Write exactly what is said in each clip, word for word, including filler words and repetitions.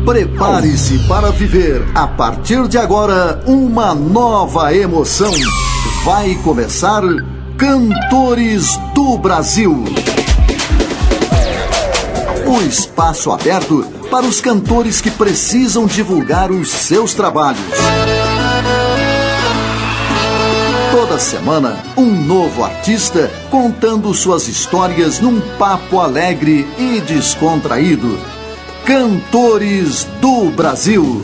Prepare-se para viver, a partir de agora, uma nova emoção. Vai começar Cantores do Brasil. O espaço aberto para os cantores que precisam divulgar os seus trabalhos. Toda semana, um novo artista contando suas histórias num papo alegre e descontraído. Cantores do Brasil.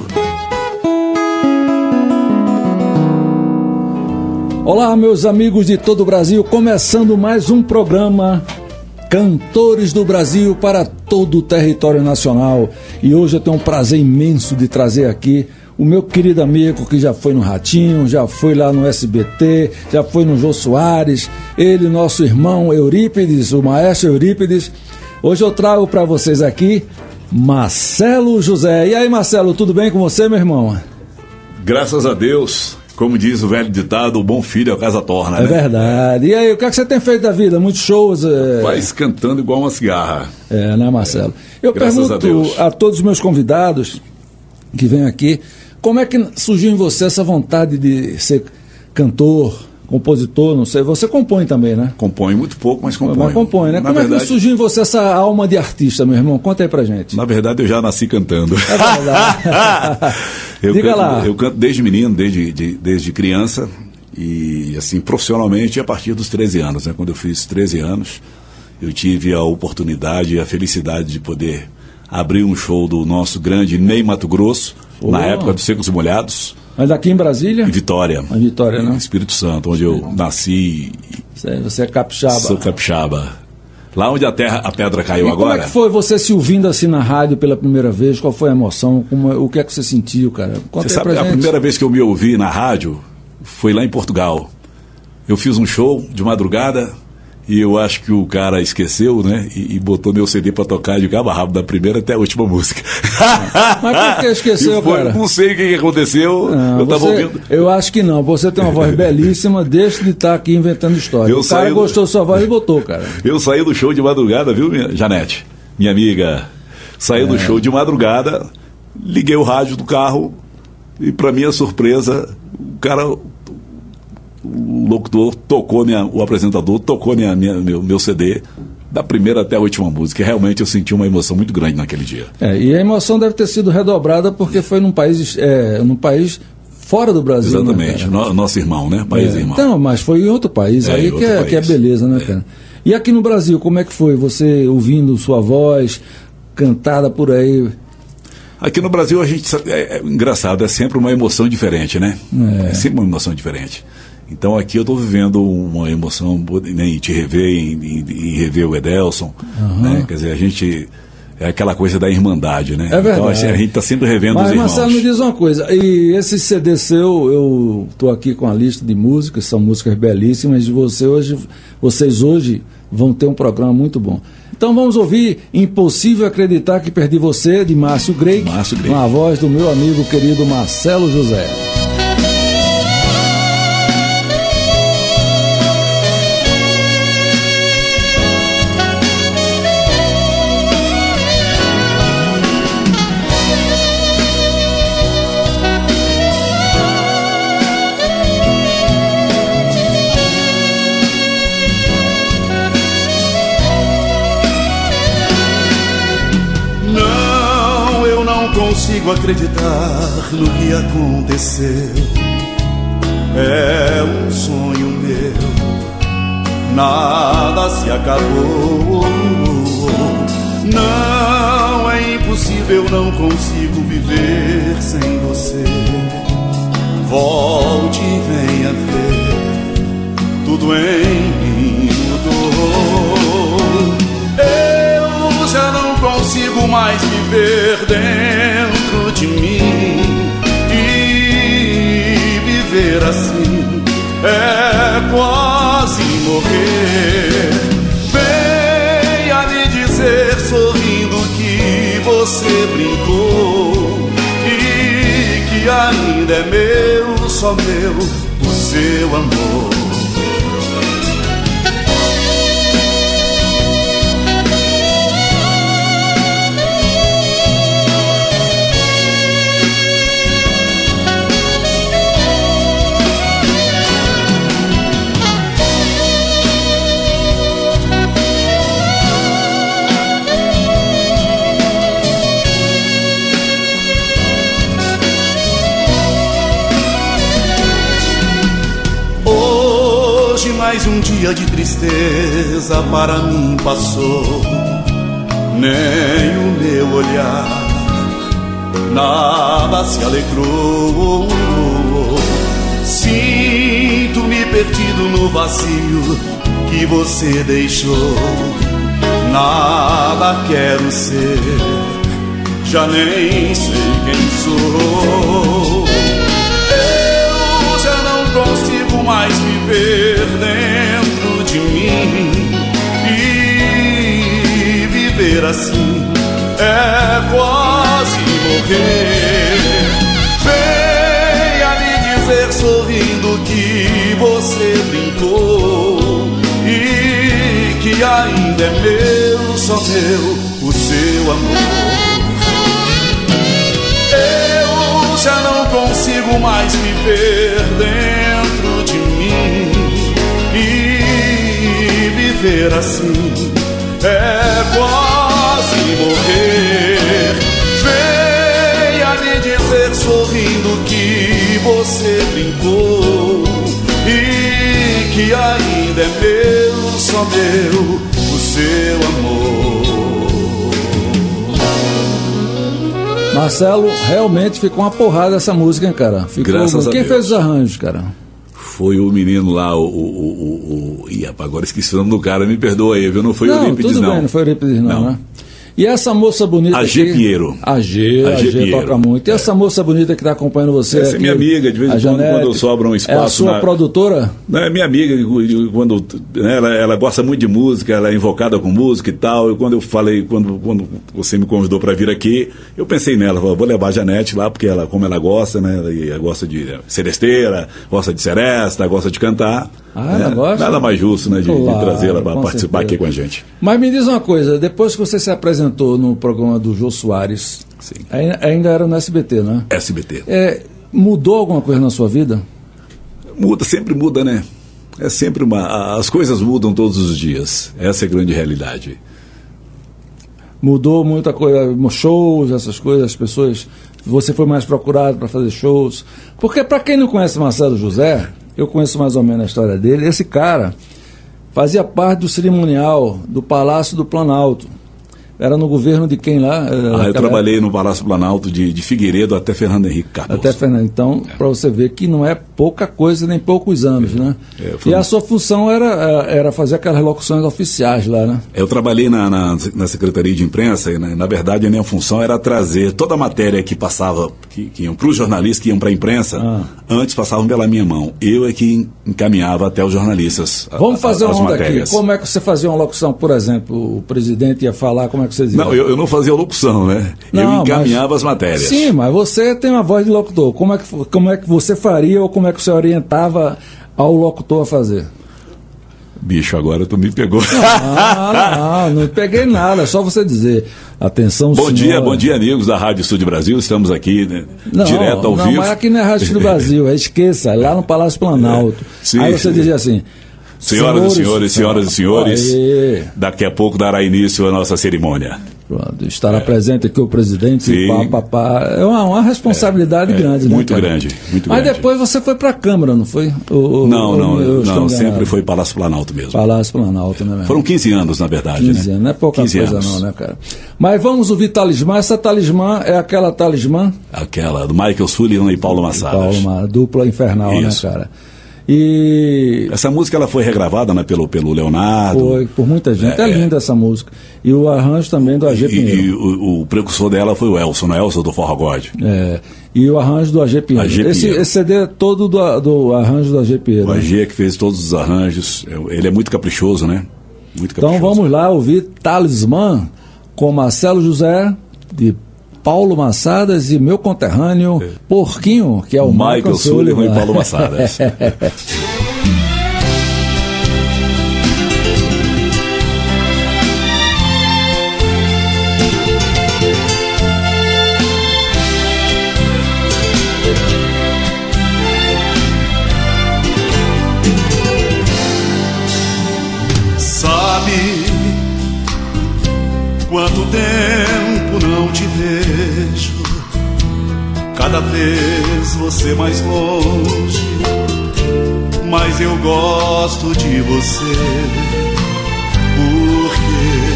Olá, meus amigos de todo o Brasil, começando mais um programa Cantores do Brasil para todo o território nacional. E hoje eu tenho um prazer imenso de trazer aqui o meu querido amigo que já foi no Ratinho, já foi lá no S B T, já foi no Jô Soares, ele, nosso irmão Eurípides, o maestro Eurípides. Hoje eu trago para vocês aqui Marcelo José. E aí, Marcelo, tudo bem com você, meu irmão? Graças a Deus, como diz o velho ditado, o bom filho é a casa torna, né? É verdade. E aí, o que é que você tem feito da vida? Muitos shows? É... Vai cantando igual uma cigarra. É, né, Marcelo? É. Eu Graças pergunto a Deus. a todos os meus convidados que vêm aqui, como é que surgiu em você essa vontade de ser cantor, compositor, não sei, você compõe também, né? Compõe muito pouco, mas compõe. Mas compõe, né? Na Como verdade, é que surgiu em você essa alma de artista, meu irmão? Conta aí pra gente. Na verdade, eu já nasci cantando. É verdade. eu Diga canto, lá. Eu canto desde menino, desde, de, desde criança, e assim, profissionalmente a partir dos treze anos, né? Quando eu fiz treze anos, eu tive a oportunidade e a felicidade de poder abrir um show do nosso grande Ney Matogrosso, oh. na época dos Secos e Molhados. Mas aqui em Brasília? Em Vitória. Em Vitória, né? Espírito Santo, onde eu nasci. Você, você é capixaba. Sou capixaba. Lá onde a terra, a pedra caiu e agora. Como é que foi você se ouvindo assim na rádio pela primeira vez? Qual foi a emoção? Como, o que é que você sentiu, cara? Conta você aí sabe, pra a gente. primeira vez que eu me ouvi na rádio foi lá em Portugal. Eu fiz um show de madrugada e eu acho que o cara esqueceu, né? E, e botou meu C D pra tocar de cabo a rabo, da primeira até a última música. Mas por que esqueceu, foi, cara? Não sei o que aconteceu. Não, eu tava você, ouvindo. Eu acho que não. Você tem uma voz belíssima, deixa de estar aqui inventando história. Eu o cara do... gostou da sua voz e botou, cara. Eu saí do show de madrugada, viu, minha... Janete? Minha amiga. Saí é. do show de madrugada, liguei o rádio do carro e, pra minha surpresa, o cara... O locutor tocou, minha, o apresentador tocou minha, minha, meu, meu C D da primeira até a última música. E realmente eu senti uma emoção muito grande naquele dia. É, e a emoção deve ter sido redobrada porque foi num país, é, num país fora do Brasil. Exatamente, né, no, nosso irmão, né? País é, irmão. Então, mas foi em outro país, é, aí outro que, é, país. que é beleza, né, é. cara? E aqui no Brasil, como é que foi? Você ouvindo sua voz cantada por aí? Aqui no Brasil a gente é, é engraçado, é sempre uma emoção diferente, né? É, é sempre uma emoção diferente. Então aqui eu estou vivendo uma emoção né, em te rever, em, em, em rever o Edelson, uhum. né? Quer dizer, a gente é aquela coisa da irmandade, né? É verdade. Então a gente está sempre revendo Mas, os irmãos. Marcelo, me diz uma coisa, e esse C D seu, eu estou aqui com a lista de músicas, são músicas belíssimas, e você hoje, vocês hoje vão ter um programa muito bom. Então vamos ouvir Impossível Acreditar que Perdi Você, de Márcio Greig, Márcio Greig, com a voz do meu amigo querido Marcelo José. Consigo acreditar no que aconteceu. É um sonho meu, nada se acabou. Não, é impossível, não consigo viver sem você. Volte e venha ver, tudo em mim mudou. Eu já não consigo mais viver dentro de mim, e viver assim é quase morrer. Venha me dizer sorrindo que você brincou e que ainda é meu, só meu, o seu amor. um dia de tristeza para mim passou, nem o meu olhar nada se alegrou. Sinto-me perdido no vazio que você deixou. Nada quero ser, já nem sei quem sou. Eu já não consigo mais viver dentro de mim, e viver assim é quase morrer. Venha me dizer sorrindo que você brincou e que ainda é meu, só meu, o seu amor. Eu já não consigo mais viver dentro de mim, e viver assim é quase morrer. Venha me dizer sorrindo que você brincou e que ainda é meu, só meu, o seu amor. Marcelo, realmente ficou uma porrada essa música, hein, cara? Ficou... Graças a Quem Deus. fez os arranjos, cara? Foi o menino lá, o... o, o, o... Ih, rapaz, agora esqueci o nome do cara, me perdoa aí, viu? Não foi o Não, Eurípides, tudo não. bem, não foi o Eurípides, não, Não. né? E essa moça bonita A G. aqui... Pinheiro. A G, A a G. G Pinheiro. toca muito. E É. essa moça bonita que está acompanhando você Essa é aqui, minha amiga, de vez em a quando, Janete, quando sobra um espaço É a sua na- produtora? Não, é minha amiga, quando né, ela, ela gosta muito de música, ela é invocada com música e tal. E quando eu falei, quando, quando você me convidou para vir aqui, eu pensei nela, falei, vou levar a Janete lá, porque ela, como ela gosta, né, ela gosta de seresteira, gosta de seresta, gosta de cantar. Ah, né, ela gosta? Nada mais justo, né, de, de Claro, trazê-la para com participar certeza. aqui com a gente. Mas me diz uma coisa, depois que você se apresentou no programa do Jô Soares, Sim. ainda, ainda era no S B T, né? S B T. É, mudou alguma coisa na sua vida? Muda, sempre muda, né? É sempre uma. As coisas mudam todos os dias. Essa é a grande realidade. Mudou muita coisa, shows, essas coisas, as pessoas... Você foi mais procurado para fazer shows. Porque, para quem não conhece Marcelo José, eu conheço mais ou menos a história dele. Esse cara fazia parte do cerimonial do Palácio do Planalto. Era no governo de quem lá? Ah, eu trabalhei no Palácio Planalto de, de Figueiredo até Fernando Henrique Cardoso. Até Fernando. Então, é. para você ver que não é pouca coisa nem poucos anos, é. né? É, foi... E a sua função era, era fazer aquelas locuções oficiais lá, né? Eu trabalhei na, na, na Secretaria de Imprensa e, na, na verdade, a minha função era trazer toda a matéria que passava, que, que iam para os jornalistas, que iam para a imprensa, ah. antes passavam pela minha mão. Eu é que encaminhava até os jornalistas. Vamos fazer a, uma onda matérias. aqui. Como é que você fazia uma locução, por exemplo, o presidente ia falar, como é que você dizia? Não, eu, eu não fazia locução, né? Não, eu encaminhava mas... as matérias. Sim, mas você tem uma voz de locutor. Como é, que, como é que você faria ou como é que você orientava ao locutor a fazer? Bicho, agora tu me pegou. Não, não, não peguei nada, é só você dizer. Atenção, Bom senhor. dia, bom dia, amigos da Rádio Estúdio Brasil. Estamos aqui, né, não, direto ao não, vivo. Não, mas aqui não é Rádio Estúdio Brasil, é esqueça, é lá no Palácio Planalto. É, sim, Aí você sim. dizia assim... Senhoras e senhores, senhoras e senhores, Aê. daqui a pouco dará início a nossa cerimônia. Pronto, estará é. presente aqui o presidente, Sim. pá, pá, pá. É uma, uma responsabilidade é, grande, é, né? Muito cara? grande, muito Mas grande. depois você foi para a Câmara, não foi? O, não, o, não, o, não, sempre foi Palácio Planalto mesmo. Palácio Planalto, né? Mesmo? Foram quinze anos, na verdade, quinze né? anos, não é pouca coisa anos. não, né, cara? Mas vamos ouvir Talismã. Essa Talismã é aquela Talismã... Aquela, do Michael Sullivan e Paulo Massadas. Paulo, uma dupla infernal, Isso. né, cara? E... Essa música ela foi regravada, né, pelo, pelo Leonardo. Foi, por muita gente. É, É, linda é. essa música. E o arranjo também do A G E, Pinheiro. e o, o precursor dela foi o Elson, o Elson do Forró God. É. E o arranjo do A G Pinheiro. A G Esse, Pinheiro. esse C D é todo do, do arranjo do A G Pinheiro. O né? A G que fez todos os arranjos. Ele é muito caprichoso, né? Muito caprichoso. Então vamos lá ouvir Talismã com Marcelo José, de Paulo Massadas e meu conterrâneo é. Porquinho, que é o, o Michael, Michael Sullivan Sullivan e Paulo Massadas. Sabe quanto tempo não te vejo, cada vez você mais longe, mas eu gosto de você. Porque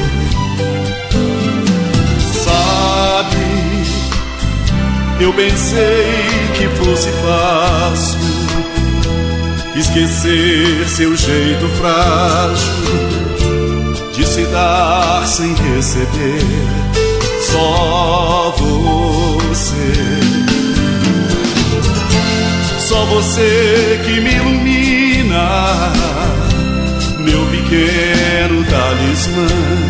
sabe, eu pensei que fosse fácil esquecer seu jeito frágil de se dar sem receber. Só você, só você que me ilumina, meu pequeno talismã.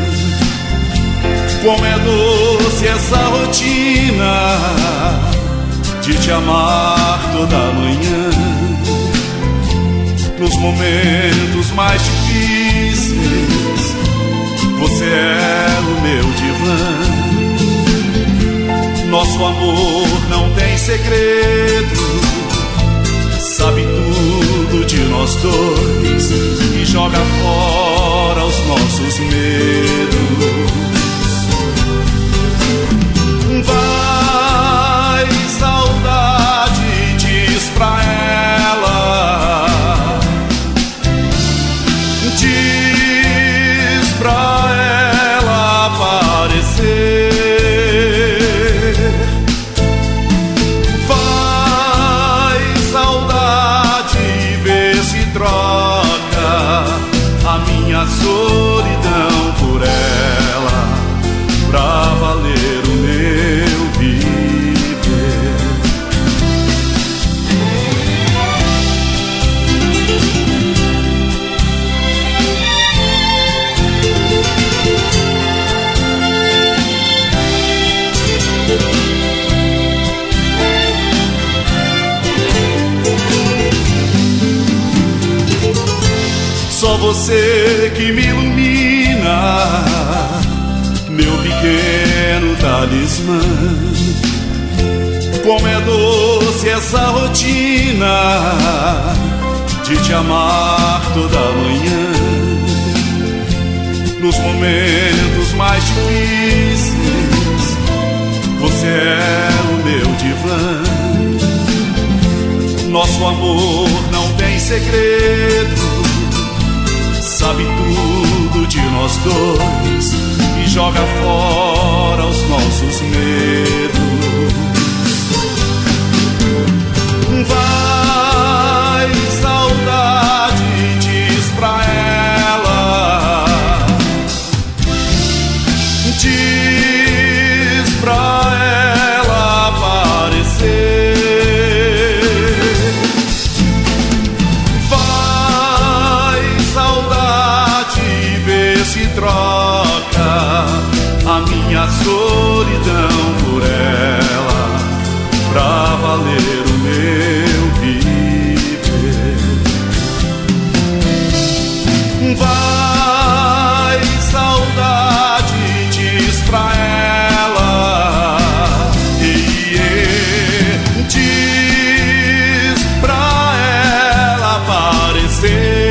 Como é doce essa rotina de te amar toda manhã. Nos momentos mais difíceis, você é o meu divã. Nosso amor não tem segredo, sabe tudo de nós dois e joga fora os nossos medos. Vai, saudade, diz pra ela, diz pra ela aparecer. A solidão por ela, pra valer o meu viver. Só você que me ilumina, meu pequeno talismã. Como é doce essa rotina de te amar toda manhã. Nos momentos mais difíceis, você é o meu divã. Nosso amor não tem segredo, sabe tudo de nós dois e joga fora os nossos medos. Vai, saudade, diz pra ela, diz pra ela aparecer. Troca a minha solidão por ela, pra valer o meu viver. Vai, saudade, diz pra ela, e, e, diz pra ela aparecer.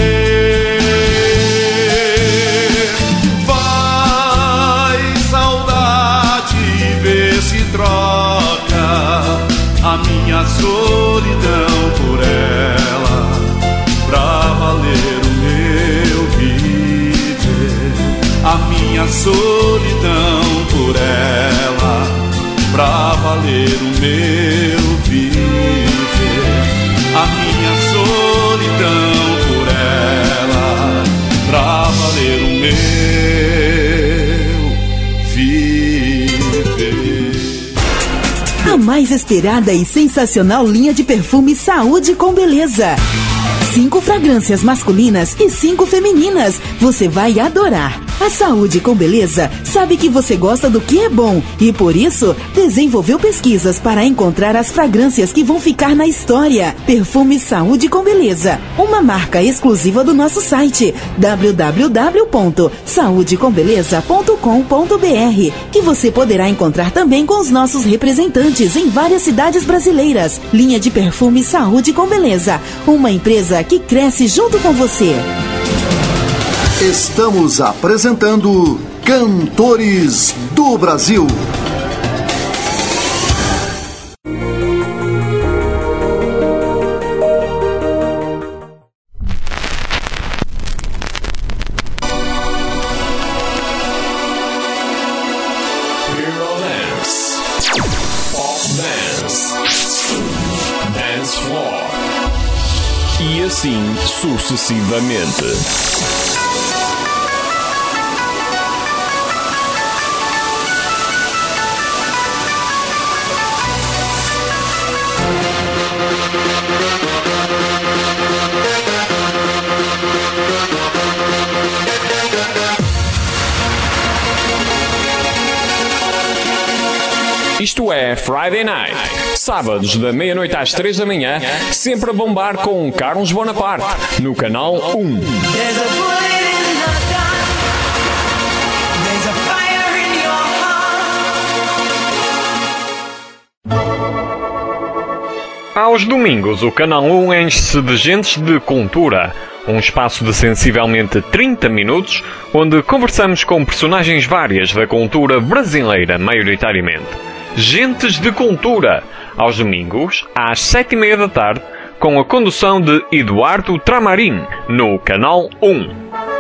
A minha solidão por ela, pra valer o meu viver. A minha solidão por ela, pra valer o meu viver. A minha solidão por ela, pra valer o meu viver. A mais esperada e sensacional linha de perfume Saúde com Beleza. Cinco fragrâncias masculinas e cinco femininas. Você vai adorar. A Saúde com Beleza sabe que você gosta do que é bom e, por isso, desenvolveu pesquisas para encontrar as fragrâncias que vão ficar na história. Perfume Saúde com Beleza, uma marca exclusiva do nosso site w w w ponto saúde com beleza ponto com ponto b r, que você poderá encontrar também com os nossos representantes em várias cidades brasileiras. Linha de perfume Saúde com Beleza, uma empresa que cresce junto com você. Estamos apresentando Cantores do Brasil. assim sucessivamente. Isto é Friday Night. Sábados da meia-noite às três da manhã, sempre a bombar com Carlos Bonaparte, no canal um. Aos domingos, o canal um enche-se de gentes de cultura. Um espaço de sensivelmente trinta minutos, onde conversamos com personagens várias da cultura brasileira, maioritariamente. Gentes de Cultura, aos domingos, às sete e meia da tarde, com a condução de Eduardo Tramarim, no canal um.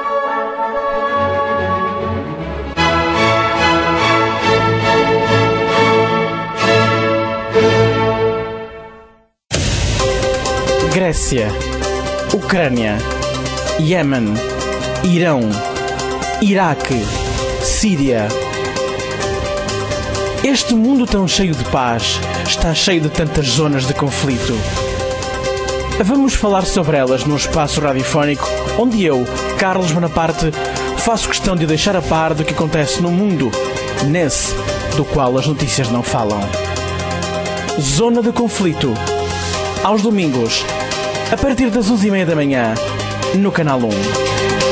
Grécia, Ucrânia, Iêmen, Irão, Iraque, Síria. Este mundo tão cheio de paz está cheio de tantas zonas de conflito. Vamos falar sobre elas num espaço radiofónico onde eu, Carlos Bonaparte, faço questão de deixar a par do que acontece no mundo, nesse do qual as notícias não falam. Zona de Conflito, aos domingos, a partir das onze e meia da manhã, no canal um.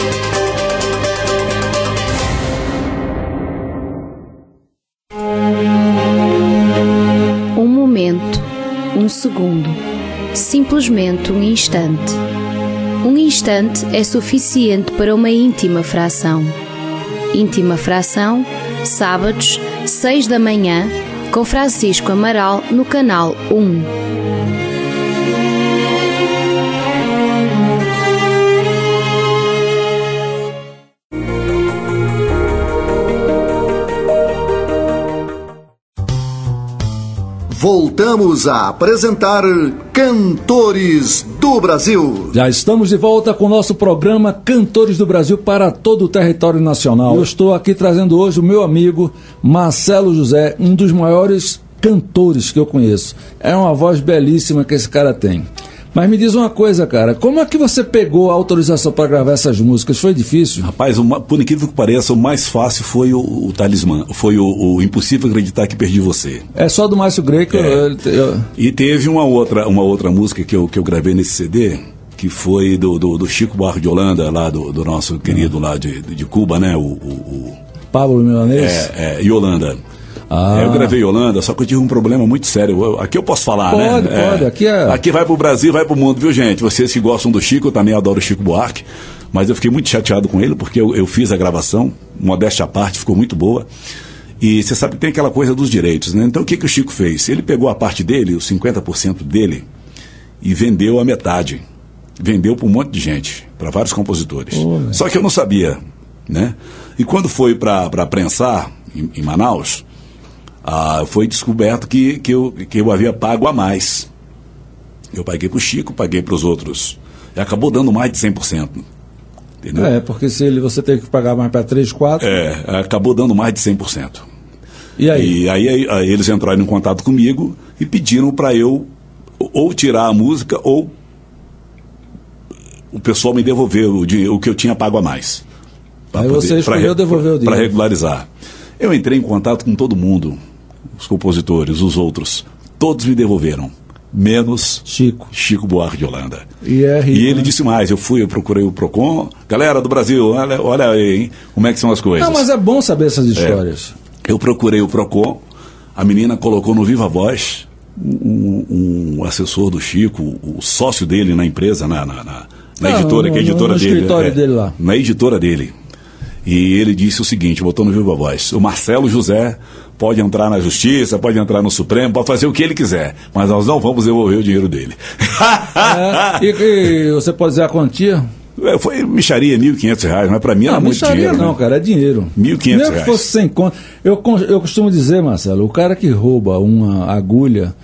Um segundo, simplesmente um instante. Um instante é suficiente para uma íntima fração. Íntima fração, sábados, seis da manhã, com Francisco Amaral no canal um. Voltamos a apresentar Cantores do Brasil. Já estamos de volta com o nosso programa Cantores do Brasil para todo o território nacional. Eu estou aqui trazendo hoje o meu amigo Marcelo José, um dos maiores cantores que eu conheço. É uma voz belíssima que esse cara tem. Mas me diz uma coisa, cara, como é que você pegou a autorização para gravar essas músicas? Foi difícil? Rapaz, uma, por incrível que pareça, o mais fácil foi o, o Talismã, foi o, o Impossível Acreditar que Perdi Você. É só do Márcio Grey que é. eu, eu... E teve uma outra, uma outra música que eu, que eu gravei nesse C D, que foi do, do, do Chico Buarque de Holanda, lá do, do nosso querido lá de, de Cuba, né? O, o, o... Pablo Milanês? É, é, Yolanda. Ah. É, eu gravei Yolanda, só que eu tive um problema muito sério. Eu, aqui eu posso falar, pode, né? Pode, pode. É, aqui é... Aqui vai pro Brasil, vai pro mundo, viu, gente? Vocês que gostam do Chico, eu também adoro o Chico Buarque. Mas eu fiquei muito chateado com ele, porque eu, eu fiz a gravação, modéstia à parte, ficou muito boa. E você sabe que tem aquela coisa dos direitos, né? Então o que, que o Chico fez? Ele pegou a parte dele, os cinquenta por cento dele, e vendeu a metade. Vendeu para um monte de gente, para vários compositores. Oh, só que eu não sabia, né? E quando foi para prensar, em, em Manaus... Ah, foi descoberto que, que, eu, que eu havia pago a mais. Eu paguei para o Chico, paguei para os outros. E acabou dando mais de cem por cento. Entendeu? É, porque se ele, você teve que pagar mais para três, quatro... É, acabou dando mais de cem por cento. E aí? E aí, aí, aí eles entraram em contato comigo e pediram para eu ou tirar a música ou o pessoal me devolver o, dinheiro, o que eu tinha pago a mais. Aí poder, você escolheu devolver o dinheiro. Para regularizar. Eu entrei em contato com todo mundo, os compositores, os outros, todos me devolveram, menos Chico, Chico Buarque de Holanda. E, é rico, e ele né? disse mais, eu fui, eu procurei o Procon, galera do Brasil, olha, olha aí, hein, como é que são as coisas. Não, mas é bom saber essas histórias. É, eu procurei o Procon, a menina colocou no Viva Voz um, um assessor do Chico, o sócio dele na empresa, na, na, na, na ah, editora, no, que é a editora no dele. escritório é, dele lá. Na editora dele. E ele disse o seguinte, botou no Viva Voz, o Marcelo José pode entrar na Justiça, pode entrar no Supremo, pode fazer o que ele quiser, mas nós não vamos devolver o dinheiro dele. É, e, e você pode dizer a quantia? É, foi micharia, mil e quinhentos reais, mas para mim era não, muito dinheiro. Não, né? cara, é dinheiro. mil e quinhentos reais. Mesmo que fosse sem conta. Eu, eu costumo dizer, Marcelo, o cara que rouba uma agulha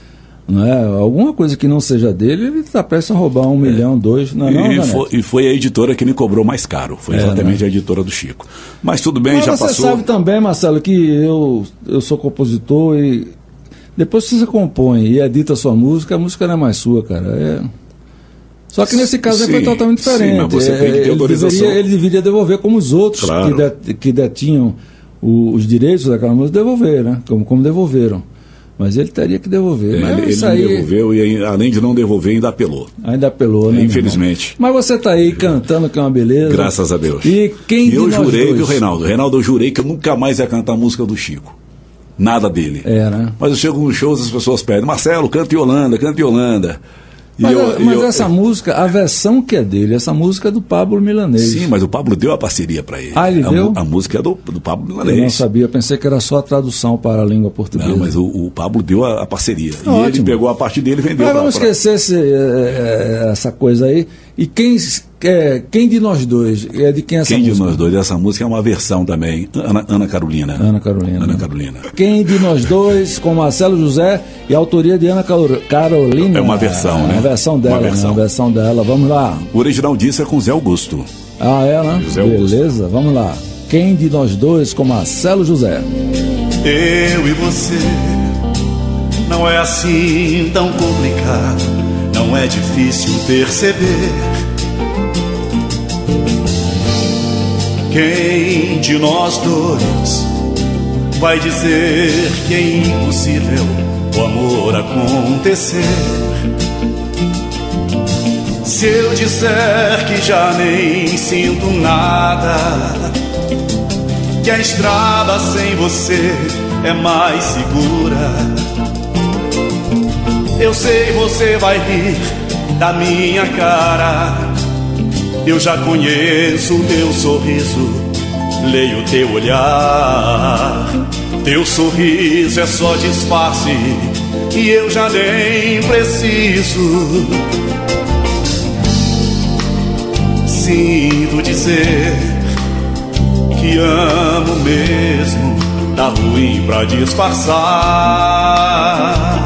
Não é? Alguma coisa que não seja dele, ele está prestes a roubar um é. milhão, dois, não é não, e, foi, e foi a editora que me cobrou mais caro, foi exatamente é, né? a editora do Chico. Mas tudo bem, Mas já você passou. Você sabe também, Marcelo, que eu, eu sou compositor e depois que você compõe e edita a sua música, a música não é mais sua, cara. É... Só que nesse caso sim, foi totalmente diferente. Sim, mas você tem que ter autorização. Ele deveria, ele deveria devolver como os outros claro. que, de, que detinham o, os direitos daquela música, devolver, né? Como, como devolveram. Mas ele teria que devolver. É, ele não aí... devolveu e, além de não devolver, ainda apelou. Ainda apelou, né? Infelizmente. Mas você está aí cantando, que é uma beleza. Graças a Deus. E quem e eu jurei, viu, Reinaldo? Reinaldo, eu jurei que eu nunca mais ia cantar a música do Chico. Nada dele. É, né? Mas eu chego nos shows, as pessoas pedem: Marcelo, canta Yolanda, canta Yolanda. E mas eu, mas eu, essa eu... música, a versão que é dele, essa música é do Pablo Milanês. Sim, mas o Pablo deu a parceria para ele. Ah, ele a, deu? A música é do, do Pablo Milanês. Eu não sabia, pensei que era só a tradução para a língua portuguesa. Não, mas o, o Pablo deu a, a parceria. Ótimo. E ele pegou a parte dele e vendeu. Mas vamos pra... esquecer esse, é, essa coisa aí. E quem, é, quem de nós dois? É de quem essa quem música? Quem de nós dois? Essa música é uma versão também. Ana, Ana Carolina. Ana Carolina. Ana Carolina. Quem de nós dois, com Marcelo José e a autoria de Ana Carolina. É uma versão, né? É uma versão dela, uma versão. Né? Uma versão dela. Vamos lá. O original disso é com Zé Augusto. Ah, é, né? José Beleza, Augusto. Vamos lá. Quem de nós dois, com Marcelo José? Eu e você, não é assim tão complicado, não é difícil perceber. Quem de nós dois vai dizer que é impossível o amor acontecer? Se eu disser que já nem sinto nada, que a estrada sem você é mais segura, eu sei você vai rir da minha cara. Eu já conheço o teu sorriso, leio o teu olhar. Teu sorriso é só disfarce e eu já nem preciso. Sinto dizer que amo mesmo, tá ruim pra disfarçar.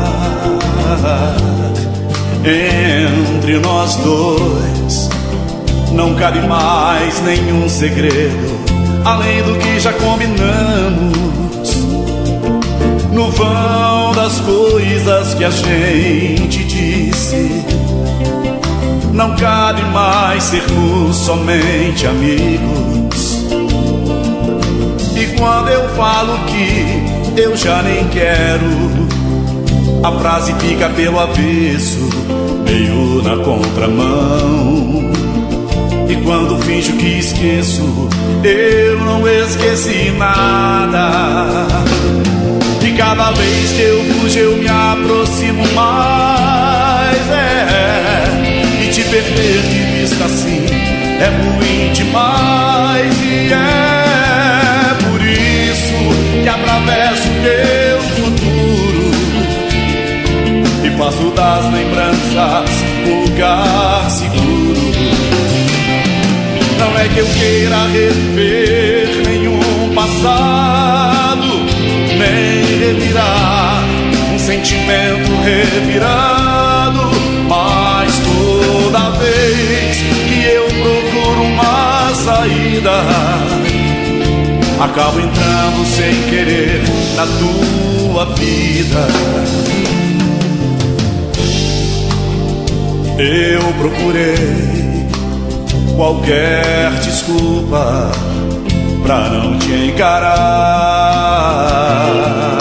Entre nós dois não cabe mais nenhum segredo, além do que já combinamos. No vão das coisas que a gente disse, não cabe mais sermos somente amigos. E quando eu falo que eu já nem quero, a frase fica pelo avesso, meio na contramão. E quando finjo que esqueço, eu não esqueci nada. E cada vez que eu fujo eu me aproximo mais, é. E te perder de vista assim é ruim demais. E é por isso que atravesso teu futuro e faço das lembranças um lugar seguro. Não é que eu queira reviver nenhum passado, nem revirar um sentimento revirado, mas toda vez que eu procuro uma saída, acabo entrando sem querer na tua vida. Eu procurei qualquer desculpa pra não te encarar,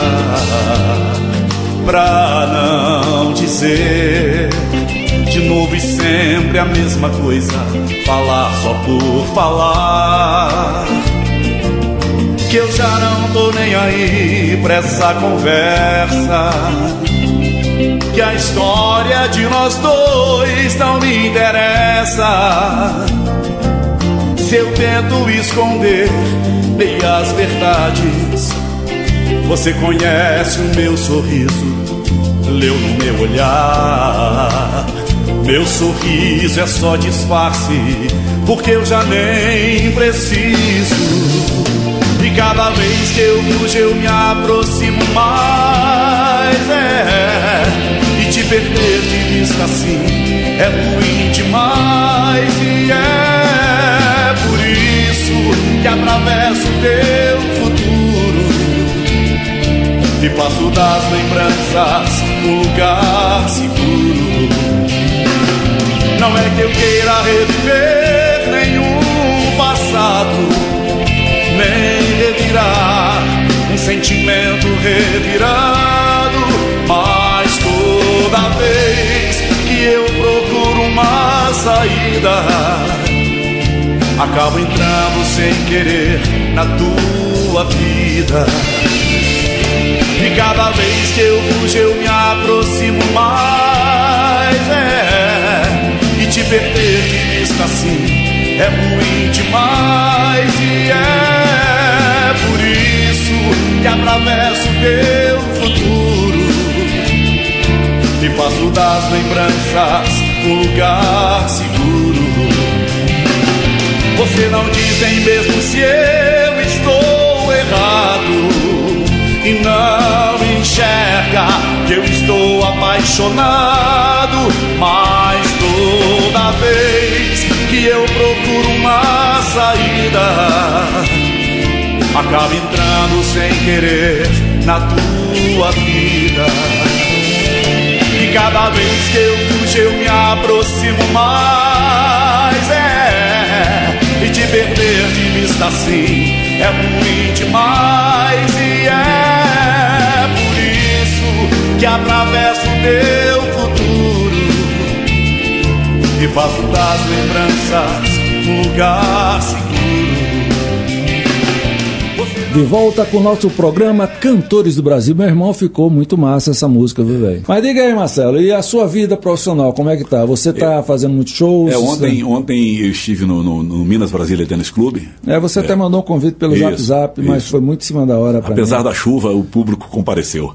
pra não dizer de novo e sempre a mesma coisa, falar só por falar, que eu já não tô nem aí pra essa conversa, que a história de nós dois não me interessa. Se eu tento esconder meias verdades, você conhece o meu sorriso, leu no meu olhar. Meu sorriso é só disfarce, porque eu já nem preciso. E cada vez que eu fujo eu me aproximo mais, é. E perder de vista assim é ruim demais. E é por isso que atravesso teu futuro e faço das lembranças um lugar seguro. Não é que eu queira reviver nenhum passado, nem revirar um sentimento revirado, mas toda vez que eu procuro uma saída, acabo entrando sem querer na tua vida. E cada vez que eu fujo eu me aproximo mais, é, e te perder de vista assim é ruim demais. E é por isso que atravesso teu futuro e faço das lembranças um lugar seguro. Você não diz nem mesmo se eu estou errado e não enxerga que eu estou apaixonado, mas toda vez que eu procuro uma saída, acabo entrando sem querer na tua vida. E cada vez que eu fujo eu me aproximo mais, é, e te perder de vista assim é ruim demais. E é por isso que atravesso teu futuro e faço das lembranças um lugar seguro. De volta com o nosso programa Cantores do Brasil. Meu irmão, ficou muito massa essa música, viu, velho? Mas diga aí, Marcelo, e a sua vida profissional, como é que tá? Você tá é, fazendo muitos shows? É, ontem, ontem eu estive no, no, no Minas Brasília Tênis Clube. É, você é. até mandou um convite pelo Zap Zap, mas isso. Foi muito em cima da hora pra Apesar mim. da chuva, o público compareceu.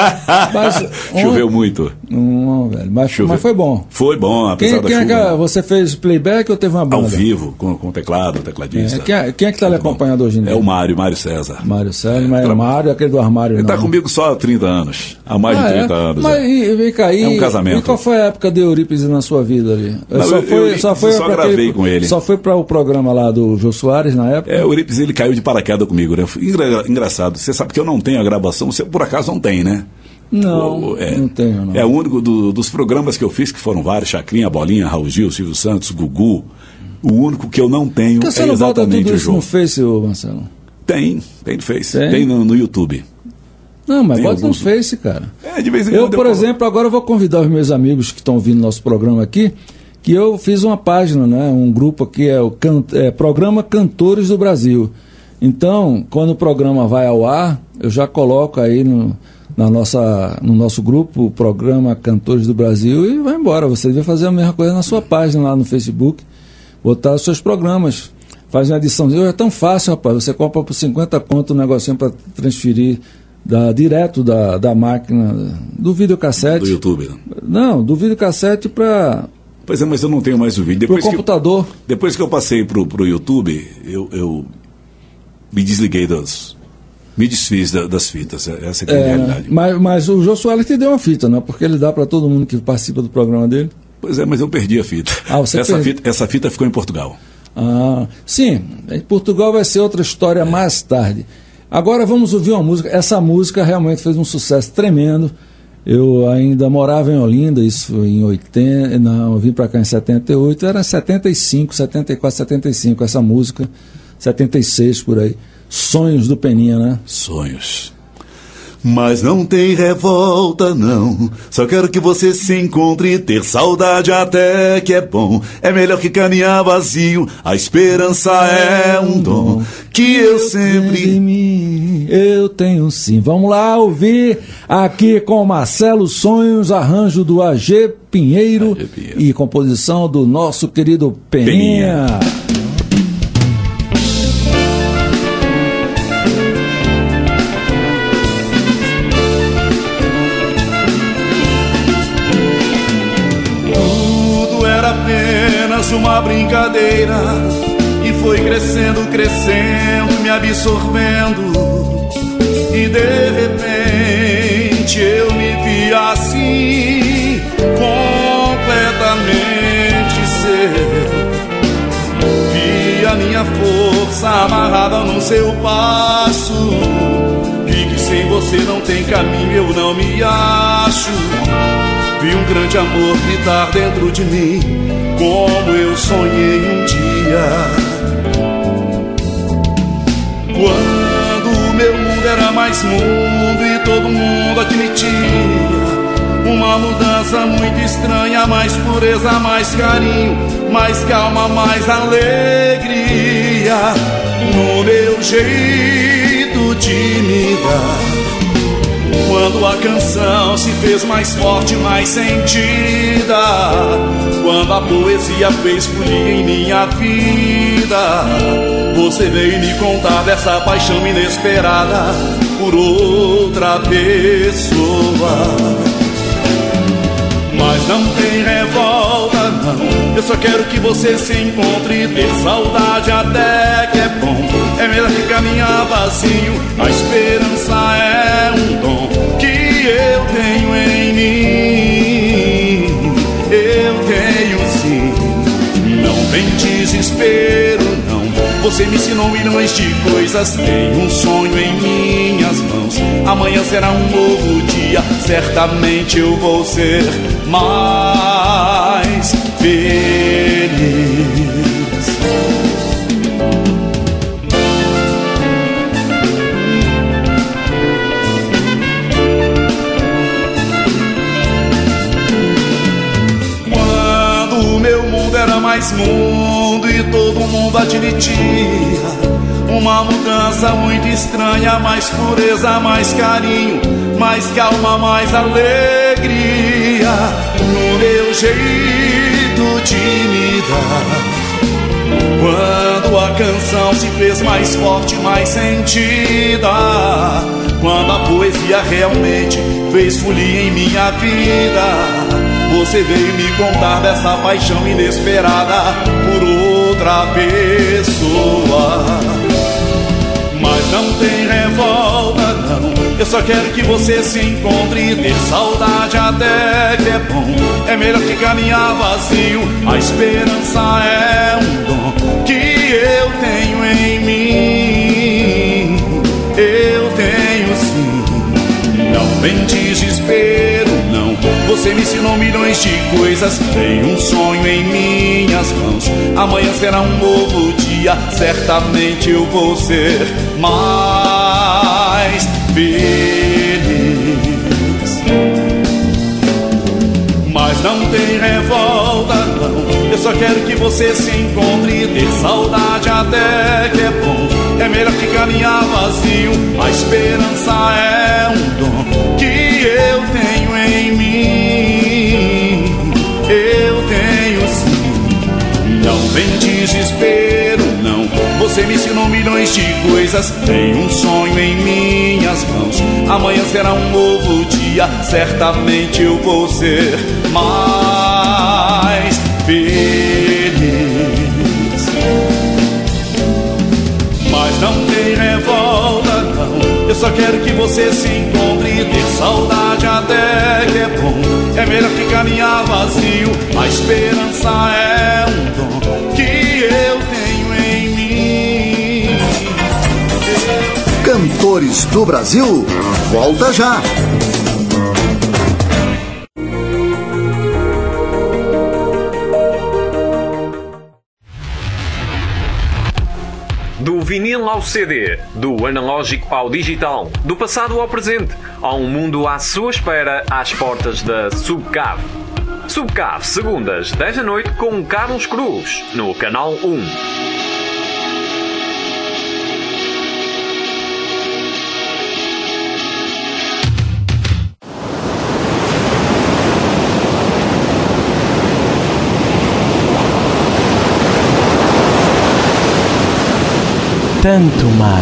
Mas, Choveu muito. Não, velho, mas, mas foi bom. Foi bom, apesar quem, da quem chuva. É que, você fez playback ou teve uma banda? Ao vivo, com, com teclado, tecladista. É, quem, é, quem é que tá lhe acompanhando hoje em dia? É o Mário, Mário César. Mário César, mas é o Mário, aquele do armário. Ele não. está comigo só há trinta anos. Há mais ah, de trinta é? anos. Mas é. E, vem cá, e, é um casamento. E qual foi a época de Eurípides na sua vida ali? Não, só eu, foi, eu, só foi só gravei aquele, com ele. Só foi para o programa lá do Jô Soares na época? É, o Eurípides ele caiu de paraquedas comigo, né? Engra, engraçado. Você sabe que eu não tenho a gravação, você por acaso não tem, né? Não, o, é, não tenho, não. É o único do, dos programas que eu fiz, que foram vários, Chacrinha, Bolinha, Raul Gil, Silvio Santos, Gugu. O único que eu não tenho Por que você é não bota exatamente tudo o isso jogo. no Face, Marcelo? Tem, tem no Face. Tem, tem no, no YouTube. Não, mas tem bota alguns... no Face, cara. É, de vez em eu, quando por eu exemplo, agora eu vou convidar os meus amigos que estão ouvindo nosso programa aqui, que eu fiz uma página, né, um grupo aqui, é o can... é, Programa Cantores do Brasil. Então, quando o programa vai ao ar, eu já coloco aí no, na nossa, no nosso grupo, o Programa Cantores do Brasil, e vai embora. Você deve fazer a mesma coisa na sua página lá no Facebook, botar os seus programas. Faz uma edição. É tão fácil, rapaz. Você compra por cinquenta conto um negocinho para transferir da, direto da, da máquina, do videocassete. Do YouTube. Não, do videocassete para... Pois é, mas eu não tenho mais o vídeo. Depois pro computador. Que eu, depois que eu passei pro, pro YouTube, eu, eu me desliguei das... Me desfiz da, das fitas. Essa é, é a realidade. Mas, mas o Jô Soares te deu uma fita, né? Porque ele dá para todo mundo que participa do programa dele. Pois é, mas eu perdi a fita. Ah, você essa, perde... fita essa fita ficou em Portugal. Ah, sim, em Portugal vai ser outra história é. mais tarde. Agora vamos ouvir uma música. Essa música realmente fez um sucesso tremendo. Eu ainda morava em Olinda, isso em oitenta, não, eu vim para cá em setenta e oito, era setenta e cinco, setenta e quatro, setenta e cinco essa música, setenta e seis por aí. Sonhos do Peninha, né? Sonhos. Mas não tem revolta, não. Só quero que você se encontre e ter saudade até que é bom. É melhor que caminhar vazio. A esperança é um dom que eu sempre... De mim, eu tenho sim. Vamos lá ouvir aqui com Marcelo Sonhos, arranjo do A G Pinheiro, A G Pinheiro. E composição do nosso querido Peninha. Peninha. Uma brincadeira e foi crescendo, crescendo, me absorvendo e de repente eu me vi assim, a minha força amarrada no seu passo, e que sem você não tem caminho, eu não me acho. Vi um grande amor gritar dentro de mim, como eu sonhei um dia. Quando o meu mundo era mais mundo e todo mundo admitia uma mudança muito estranha, mais pureza, mais carinho, mais calma, mais alegria no meu jeito de me dar. Quando a canção se fez mais forte, mais sentida, quando a poesia fez folia em minha vida, você veio me contar dessa paixão inesperada por outra pessoa. Mas não tem revolta, não, eu só quero que você se encontre. Ter saudade até que é bom, é melhor que caminhar vazio. A esperança é um dom que eu tenho em mim, eu tenho sim. Não vem desespero, não, você me ensinou milhões de coisas. Tenho um sonho em minhas mãos, amanhã será um novo dia, certamente eu vou ser mais feliz. Quando o meu mundo era mais mundo e todo mundo admitia uma mudança muito estranha, mais pureza, mais carinho, mais calma, mais alegria no meu jeito de me dar. Quando a canção se fez mais forte, mais sentida, quando a poesia realmente fez folia em minha vida, você veio me contar dessa paixão inesperada por outra pessoa. Mas não tem revolta, não, eu só quero que você se encontre. Ter saudade até que é bom, é melhor que caminhar vazio. A esperança é um dom que eu tenho em mim, eu tenho sim. Não vem desespero, não, você me ensinou milhões de coisas. Tenho um sonho em minhas mãos, amanhã será um novo dia, certamente eu vou ser mais feliz. Mas não tem revolta, não, eu só quero que você se encontre. Ter saudade até que é bom, é melhor que caminhar vazio. A esperança é um dom que eu tenho em mim, eu tenho sim. Não vem desespero, não, você me ensinou milhões de coisas. Tenho um sonho em minhas mãos, amanhã será um novo dia, certamente eu vou ser mais feliz. Mas não tem revolta, não, eu só quero que você se encontre. Ter saudade até que é bom, é melhor que caminhar vazio. A esperança é um dom que eu tenho em mim. Cantores do Brasil, volta já! Do vinil ao C D, do analógico ao digital, do passado ao presente, há um mundo à sua espera às portas da Subcave. Subcave, segundas, dez da noite, com Carlos Cruz, no Canal um. Tanto mar.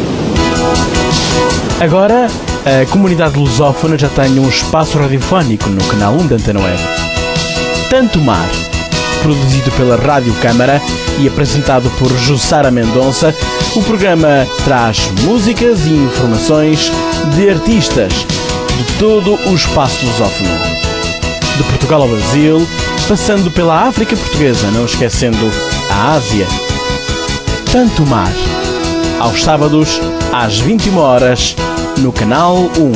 Agora, a comunidade lusófona já tem um espaço radiofónico no Canal um da Antena Web. Tanto Mar, produzido pela Rádio Câmara e apresentado por Jussara Mendonça, o programa traz músicas e informações de artistas de todo o espaço lusófono. De Portugal ao Brasil, passando pela África Portuguesa, não esquecendo a Ásia. Tanto Mar. Aos sábados, às vinte e uma horas, no Canal um.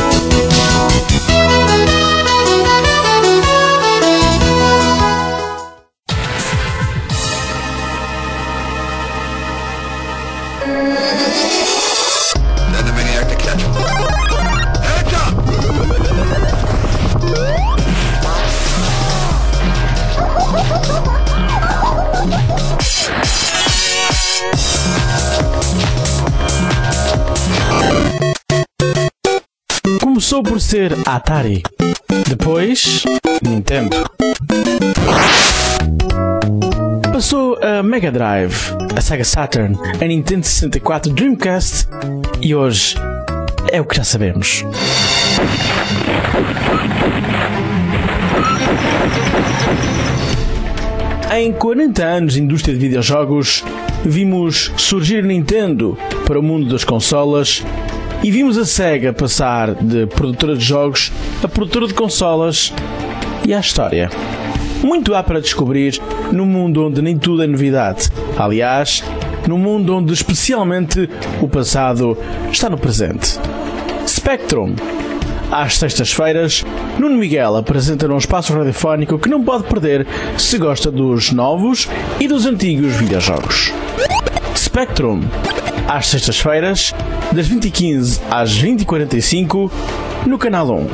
Começou por ser Atari, depois Nintendo, passou a Mega Drive, a Sega Saturn, a Nintendo sessenta e quatro, Dreamcast e hoje é o que já sabemos. Em quarenta anos de indústria de videojogos, vimos surgir Nintendo para o mundo das consolas e vimos a Sega passar de produtora de jogos a produtora de consolas e à história. Muito há para descobrir num mundo onde nem tudo é novidade. Aliás, num mundo onde especialmente o passado está no presente. Spectrum. Às sextas-feiras, Nuno Miguel apresenta um espaço radiofónico que não pode perder se gosta dos novos e dos antigos videojogos. Spectrum. Às sextas-feiras, das vinte e quinze às vinte e quarenta e cinco, no Canal um.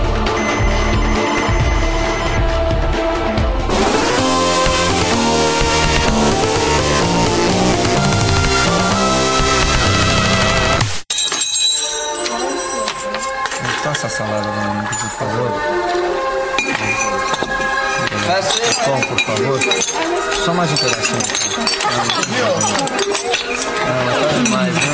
Passa a salada, Domênico, por favor. Pão, por favor. Só mais um pedacinho. Ah, mais, né?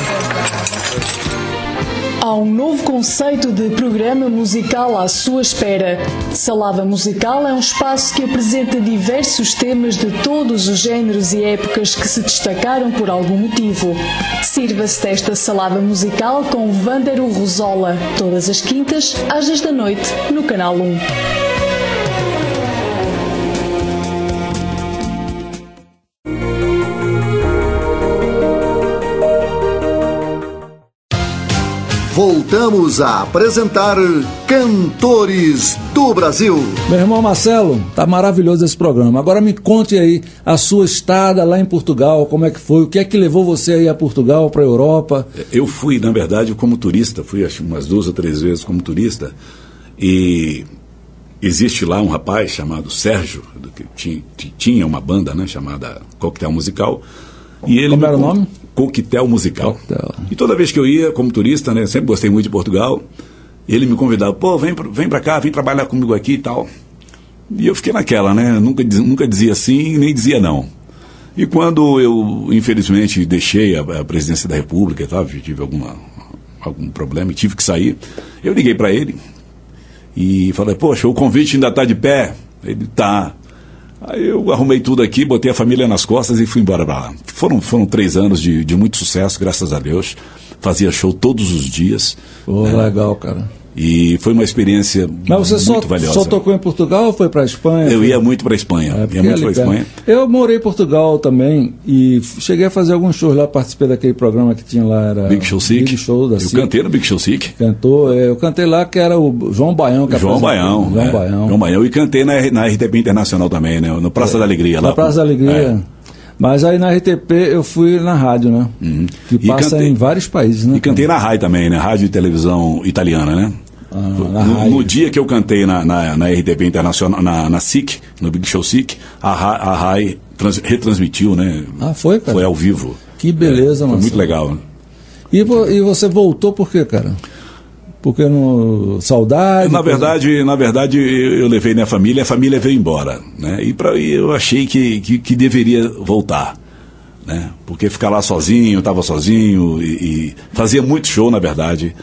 Há um novo conceito de programa musical à sua espera. Salada Musical é um espaço que apresenta diversos temas de todos os géneros e épocas que se destacaram por algum motivo. Sirva-se desta salada musical com Vândaro Rosola, todas as quintas, às dez da noite, no Canal um. Voltamos a apresentar Cantores do Brasil. Meu irmão Marcelo, tá maravilhoso esse programa. Agora me conte aí a sua estada lá em Portugal, como é que foi, o que é que levou você aí a Portugal, para a Europa? Eu fui, na verdade, como turista, fui acho umas duas ou três vezes como turista, e existe lá um rapaz chamado Sérgio, que tinha, tinha uma banda, né, chamada Coquetel Musical. E ele Como era o nome? Coquetel Musical. Coquetel. E toda vez que eu ia como turista, né, sempre gostei muito de Portugal, ele me convidava, pô, vem, vem pra cá, vem trabalhar comigo aqui e tal. E eu fiquei naquela, né, nunca, nunca dizia sim, nem dizia não. E quando eu, infelizmente, deixei a, a presidência da República e tal, tive alguma, algum problema e tive que sair, eu liguei para ele e falei, poxa, o convite ainda está de pé? Ele tá. Aí eu arrumei tudo aqui, botei a família nas costas e fui embora para lá. Foram, foram três anos de, de muito sucesso, graças a Deus. Fazia show todos os dias. Oh, né? Legal, cara. E foi uma experiência Mas você muito só, valiosa. só tocou em Portugal ou foi para a Espanha? Eu foi? ia muito para a Espanha. É, ia muito para a Espanha. Eu morei em Portugal também e cheguei a fazer alguns shows lá, participei daquele programa que tinha lá. Era Big Show Sick. Big Show da eu Sick. cantei no Big Show Sick. Cantou, eu cantei lá que era o João Baião. Que João Baião. João é. Baião. João Baião. E cantei na, na R T P Internacional também, né? No Praça é. da Alegria. Na lá Praça da Alegria. É. Mas aí na R T P eu fui na rádio, né? Uhum. Que e passa cantei, em vários países, né? E cantei na RAI também, né? Rádio e Televisão Italiana, né? Ah, no, no dia que eu cantei na, na, na R T P Internacional, na, na S I C, no Big Show S I C, a, a RAI trans, retransmitiu, né? Ah, foi, cara? Foi ao vivo. Que beleza, é, mano. Foi muito legal. Né? E, vo, e você voltou por quê, cara? Porque no saudade? Na verdade, coisa... na verdade eu levei minha família, a família veio embora, né? E, pra, e eu achei que, que, que deveria voltar, né? Porque ficar lá sozinho, eu estava sozinho e, e fazia muito show, na verdade,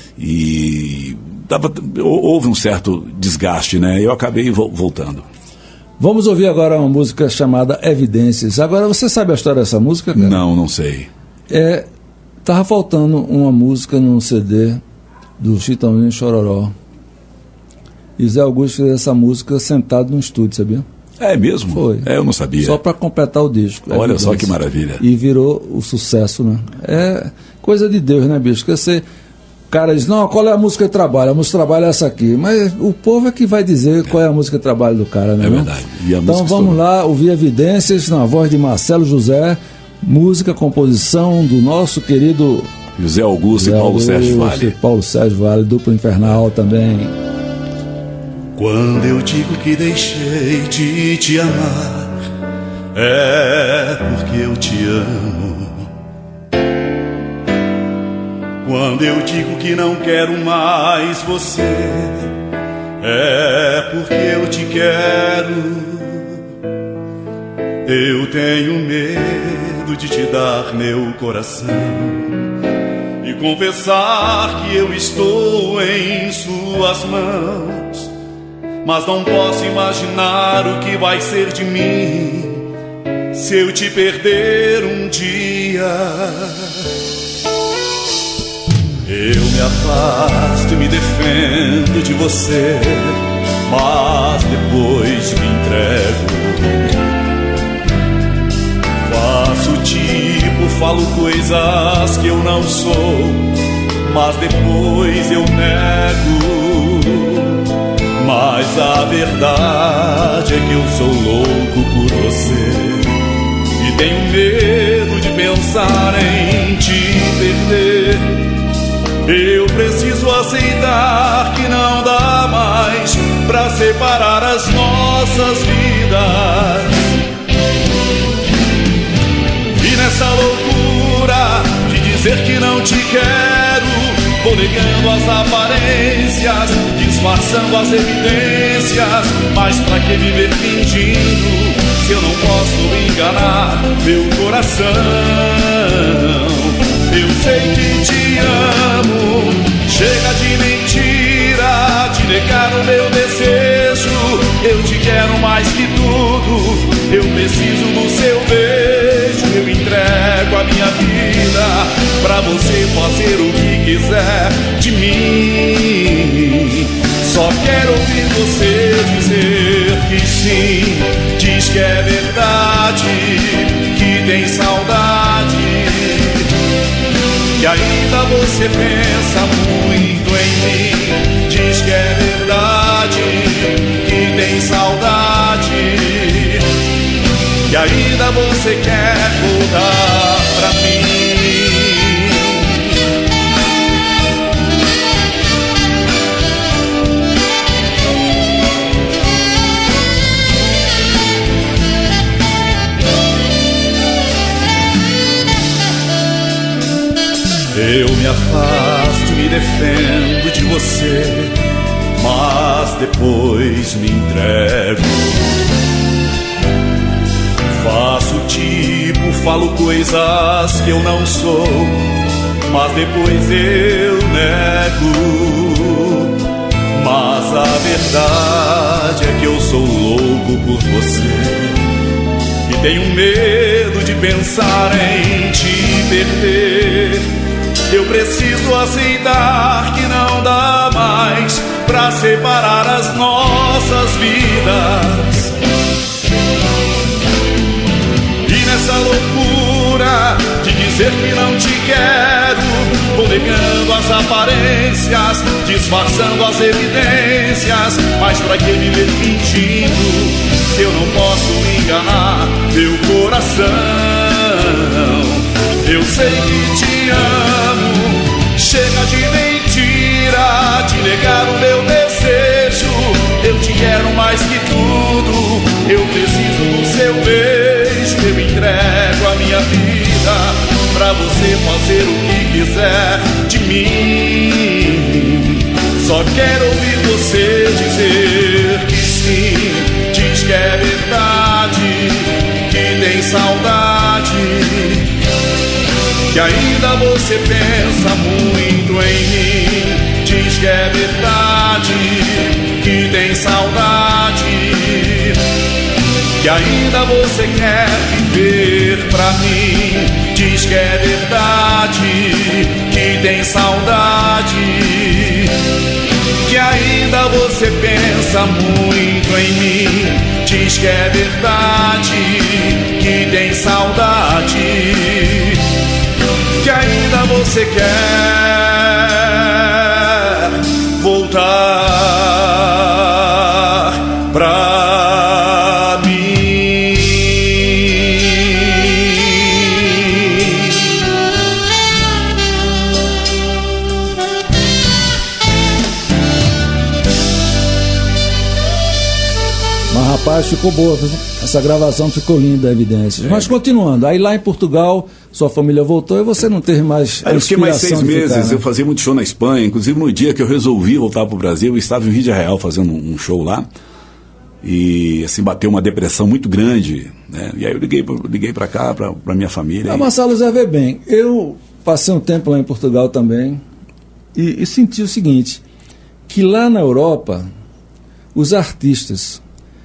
e tava, houve um certo desgaste, né? Eu acabei vo, voltando. Vamos ouvir agora uma música chamada Evidências. Agora, você sabe a história dessa música, cara? Não, não sei. É, tava faltando uma música num C D do Chitãozinho Chororó. E Zé Augusto fez essa música sentado no estúdio, sabia? É mesmo? Foi. É, eu não sabia. Só para completar o disco. Olha só que maravilha. E virou o sucesso, né? É coisa de Deus, né, bicho? Que você... O cara diz, não, qual é a música que trabalha? A música que trabalha é essa aqui. Mas o povo é que vai dizer qual é a música que trabalha do cara, né? É verdade. E a então vamos lá, ouvir Evidências na voz de Marcelo José, música, composição do nosso querido José Augusto José e Paulo Augusto Sérgio Vale. E Paulo Sérgio Vale, dupla infernal também. Quando eu digo que deixei de te amar, é porque eu te amo. Quando eu digo que não quero mais você, é porque eu te quero. Eu tenho medo de te dar meu coração e confessar que eu estou em suas mãos, mas não posso imaginar o que vai ser de mim se eu te perder um dia. Eu me afasto e me defendo de você, mas depois me entrego. Faço tipo, falo coisas que eu não sou, mas depois eu nego. Mas a verdade é que eu sou louco por você e tenho medo de pensar em te perder. Eu preciso aceitar que não dá mais pra separar as nossas vidas. E nessa loucura de dizer que não te quero, vou negando as aparências, disfarçando as evidências. Mas pra que viver fingindo se eu não posso enganar meu coração? Eu sei que te amo, chega de mentira, de negar o meu desejo. Eu te quero mais que tudo, eu preciso do seu beijo. Eu entrego a minha vida pra você fazer o que quiser de mim. Só quero ouvir você dizer que sim, diz que é verdade, que tem saudade, que ainda você pensa muito em mim. Diz que é verdade, que tem saudade, que ainda você quer voltar pra mim. Eu me afasto, me defendo de você, mas depois me entrego. Faço tipo, falo coisas que eu não sou, mas depois eu nego. Mas a verdade é que eu sou louco por você e tenho medo de pensar em te perder. Eu preciso aceitar que não dá mais pra separar as nossas vidas. E nessa loucura de dizer que não te quero, vou negando as aparências, disfarçando as evidências. Mas pra que viver fingindo se eu não posso enganar meu coração? Eu sei que te amo, chega de mentira, de negar o meu desejo. Eu te quero mais que tudo, eu preciso do seu beijo. Eu entrego a minha vida pra você fazer o que quiser de mim. Só quero ouvir você dizer que sim, diz que é verdade, que tem saudade, que ainda você pensa muito em mim. Diz que é verdade, que tem saudade, que ainda você quer viver pra mim. Diz que é verdade, que tem saudade, que ainda você pensa pensa muito em mim, diz que é verdade, que tem saudade, que ainda você quer voltar pra mim. Mas rapaz, ficou boa, essa gravação ficou linda, Evidências. É. Mas continuando, aí lá em Portugal sua família voltou e você não teve mais a Aí eu fiquei mais seis meses, ficar, né? Eu fazia muito show na Espanha, inclusive no dia que eu resolvi voltar para o Brasil, eu estava em Vídea Real fazendo um show lá, e assim, bateu uma depressão muito grande, né? E aí eu liguei, liguei para cá, para minha família. Ah, e... Marcelo Zé, vê bem, eu passei um tempo lá em Portugal também, e, e senti o seguinte, que lá na Europa, os artistas,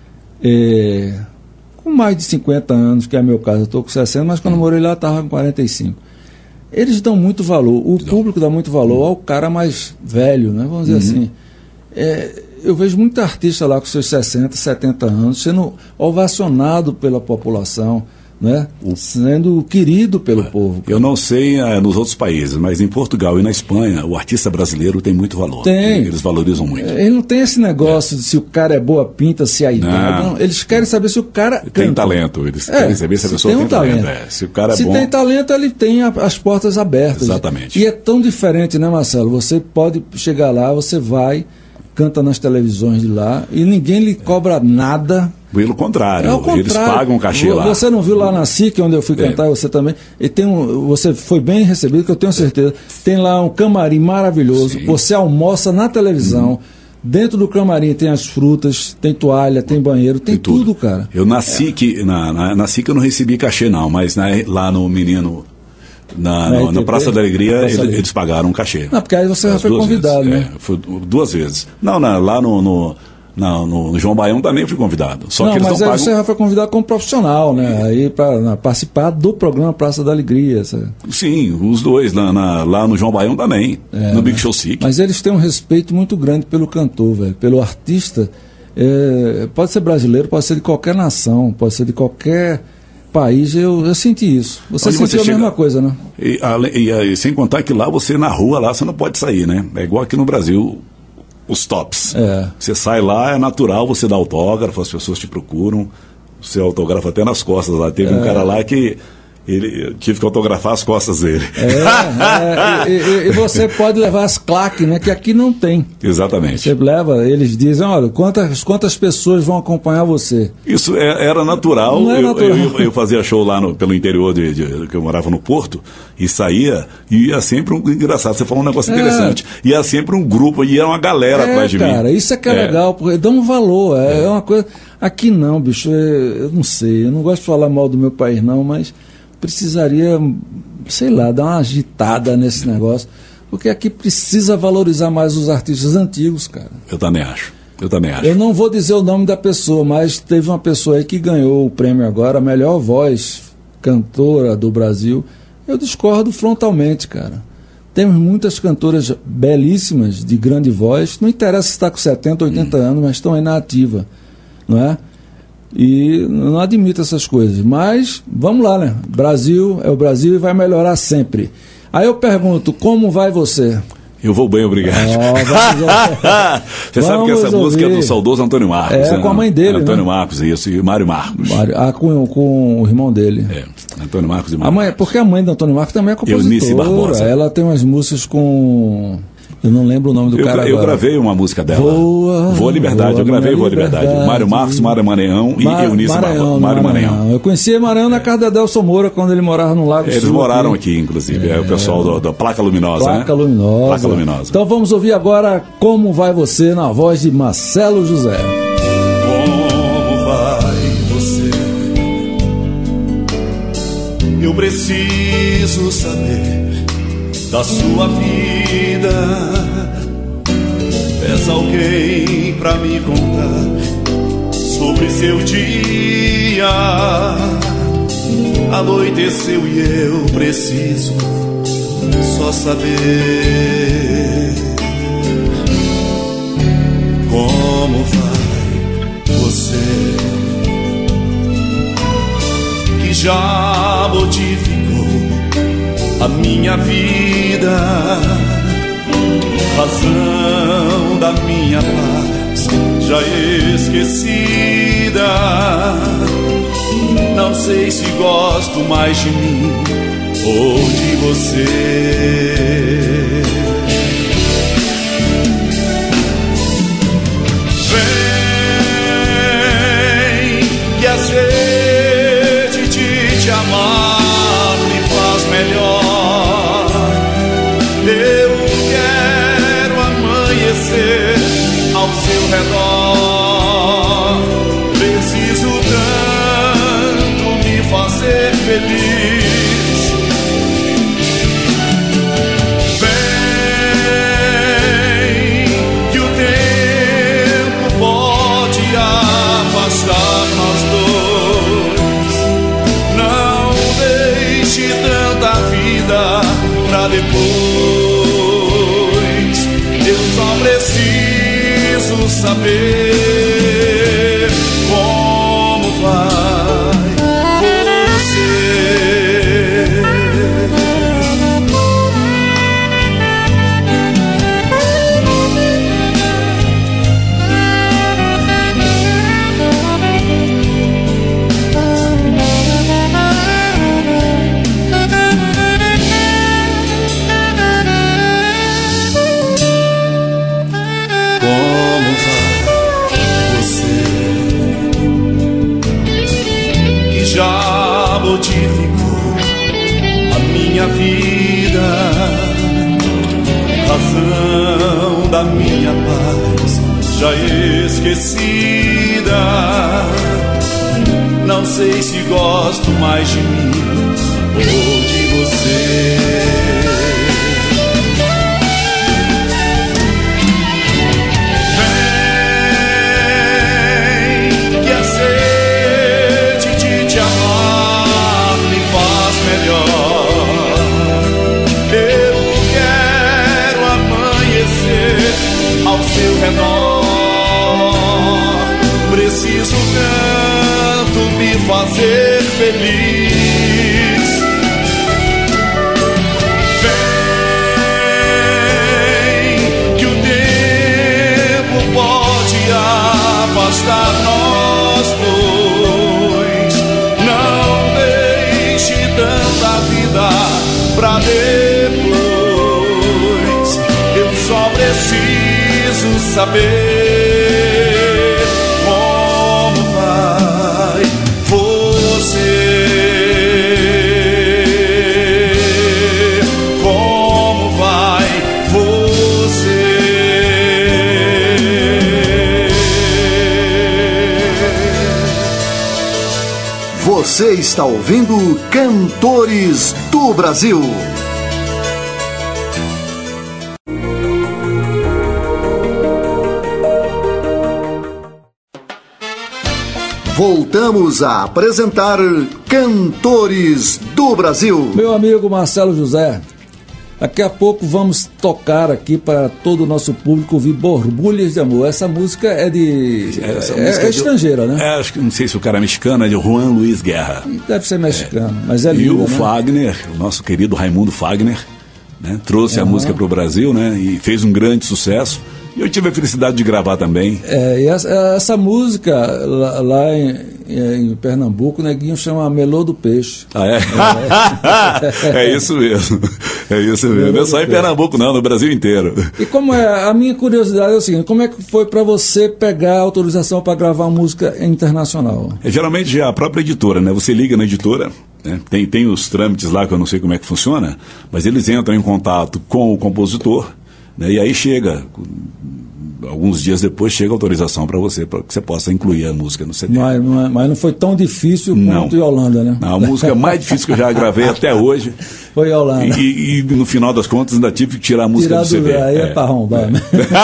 é, com mais de cinquenta anos, que é meu caso, eu estou com sessenta, mas quando eu morei lá eu estava com quarenta e cinco. Eles dão muito valor, o público dá muito valor ao cara mais velho, né? Vamos dizer uhum. assim. É, eu vejo muito artista lá com seus sessenta, setenta anos sendo ovacionado pela população, né? Sendo querido pelo é. povo. Eu não sei é, nos outros países, mas em Portugal e na Espanha, o artista brasileiro tem muito valor. Tem. Eles valorizam muito. Ele não tem esse negócio é. de se o cara é boa pinta, se a idade. Não, eles querem saber se o cara canta. Tem talento. Eles é, querem saber se a pessoa tem, tem um talento. talento. É. Se o cara é se bom. tem talento, ele tem a, as portas abertas. Exatamente. E é tão diferente, né, Marcelo? Você pode chegar lá, você vai, canta nas televisões de lá e ninguém lhe cobra nada. Pelo contrário, é contrário, eles pagam um cachê lá. Você não viu lá na S I C, onde eu fui cantar, é. você também. E tem um, você foi bem recebido, que eu tenho certeza. Tem lá um camarim maravilhoso. Sim. Você almoça na televisão. Hum. Dentro do camarim tem as frutas, tem toalha, tem banheiro, tem, tem tudo. tudo, cara. Eu na S I C, é. na, na, na S I C eu não recebi cachê não, mas na, lá no Menino... Na, na, na Praça da Alegria, Praça eles, eles pagaram um cachê. Não, porque aí você já foi convidado, vezes. né? É, foi duas vezes. Não, na, lá no, no, na, no João Baião também fui convidado. Só não, que eles mas não aí pagam... você já foi convidado como profissional, né? É. Aí para participar do programa Praça da Alegria. Sabe? Sim, os dois, na, na, lá no João Baião também, é, no Big Show S I C. Mas eles têm um respeito muito grande pelo cantor, velho, pelo artista. É, pode ser brasileiro, pode ser de qualquer nação, pode ser de qualquer... país, eu, eu senti isso. Você Onde sentiu você a chega, mesma coisa, né? E, e, e, e sem contar que lá você, na rua, lá você não pode sair, né? É igual aqui no Brasil, os tops. É. Você sai lá, é natural, você dá autógrafo, as pessoas te procuram, você autografa até nas costas lá. Teve é. um cara lá que ele, eu tive que autografar as costas dele. É, é, e, e, e você pode levar as claques, né? Que aqui não tem. Exatamente. Você leva, eles dizem, olha, quantas, quantas pessoas vão acompanhar você? Isso é, era natural. Não é eu, natural. Eu, eu, eu fazia show lá no, pelo interior, de, de, que eu morava no Porto, e saía, e ia sempre um engraçado, você falou um negócio é. interessante. Ia sempre um grupo, ia uma galera é, atrás de cara, mim. Cara, isso é que é, é legal, porque dá um valor, é, é. é uma coisa... Aqui não, bicho, eu não sei, eu não gosto de falar mal do meu país não, mas... precisaria, sei lá, dar uma agitada nesse negócio, porque aqui precisa valorizar mais os artistas antigos, cara. Eu também acho, eu também acho. Eu não vou dizer o nome da pessoa, mas teve uma pessoa aí que ganhou o prêmio agora, a melhor voz cantora do Brasil. Eu discordo frontalmente, cara. Temos muitas cantoras belíssimas, de grande voz, não interessa se está com setenta, oitenta hum. anos, mas estão aí na ativa, não é? E não admito essas coisas, mas vamos lá, né? Brasil é o Brasil e vai melhorar sempre. Aí eu pergunto, como vai você? Eu vou bem, obrigado. Oh, você sabe que essa ouvir. música é do saudoso Antônio Marcos. É, né? Com a mãe dele, Antônio né? Marcos, isso, e Mário Marcos. Mário, ah, com, com o irmão dele. É, Antônio Marcos e Mário a mãe, Marcos. Porque a mãe do Antônio Marcos também é compositora. Eunice Barbosa. Ela tem umas músicas com... Eu não lembro o nome do eu, cara Eu agora. gravei uma música dela. Voa, Voa Liberdade, voa, eu gravei Voa Liberdade. Liberdade. Mário Marcos, Mário Maranhão e Mar, Eunice Barbosa. Mário Maranhão. Eu conheci Maranhão na casa da Adelson Moura, quando ele morava no Lago Eles Sul. Eles moraram aqui, aqui inclusive. É, é o pessoal da Placa Luminosa, Placa né? Luminosa. Placa Luminosa. Então vamos ouvir agora Como Vai Você, na voz de Marcelo José. Como vai você? Eu preciso saber da sua vida. Peça alguém pra me contar sobre seu dia. Anoiteceu e eu preciso só saber como vai. já modificou a minha vida, razão da minha paz já esquecida. Não sei se gosto mais de mim ou de você. Vem, que a sede de te amar me faz melhor. Eu quero amanhecer ao seu redor. Preciso tanto me fazer feliz. Vem, que o tempo pode afastar nós dois. Não deixe tanta vida pra depois. Eu só preciso saber como vai você. Já modificou a minha vida, razão da minha paz já esquecida. Não sei se gosto mais de mim ou de você. Ao seu redor, preciso tanto me fazer feliz. Vem, que o tempo pode afastar nós dois. Não deixe tanta vida pra depois. Eu só preciso saber como vai você. Como vai você. Você está ouvindo Cantores do Brasil. Voltamos a apresentar Cantores do Brasil. Meu amigo Marcelo José, daqui a pouco vamos tocar aqui para todo o nosso público ouvir Borbulhas de Amor. Essa música é de... Essa é, música é estrangeira, de, né? É, acho que não sei se o cara é mexicano, é de Juan Luiz Guerra. Deve ser mexicano, é. Mas é lindo, E o né? Fagner, o nosso querido Raimundo Fagner, né, trouxe uhum. a música para o Brasil, né, e fez um grande sucesso. E eu tive a felicidade de gravar também. É, e essa, essa música lá, lá em, em Pernambuco, o neguinho chama Melô do Peixe. Ah, é? É, é isso mesmo. É isso mesmo. Não é só em Pernambuco, não, no Brasil inteiro. E como é, a minha curiosidade é o seguinte, como é que foi para você pegar a autorização para gravar uma música internacional? É, geralmente é a própria editora, né? Você liga na editora, né? Tem, tem os trâmites lá que eu não sei como é que funciona, mas eles entram em contato com o compositor, né? E aí chega, alguns dias depois chega a autorização para você, para que você possa incluir a música no C D. Mas, mas não foi tão difícil não. quanto Yolanda, né? Não, a música mais difícil que eu já gravei até hoje. Foi Yolanda. E, e no final das contas ainda tive que tirar a música tirar do C D. Aí é, é para arrombar, é. Né?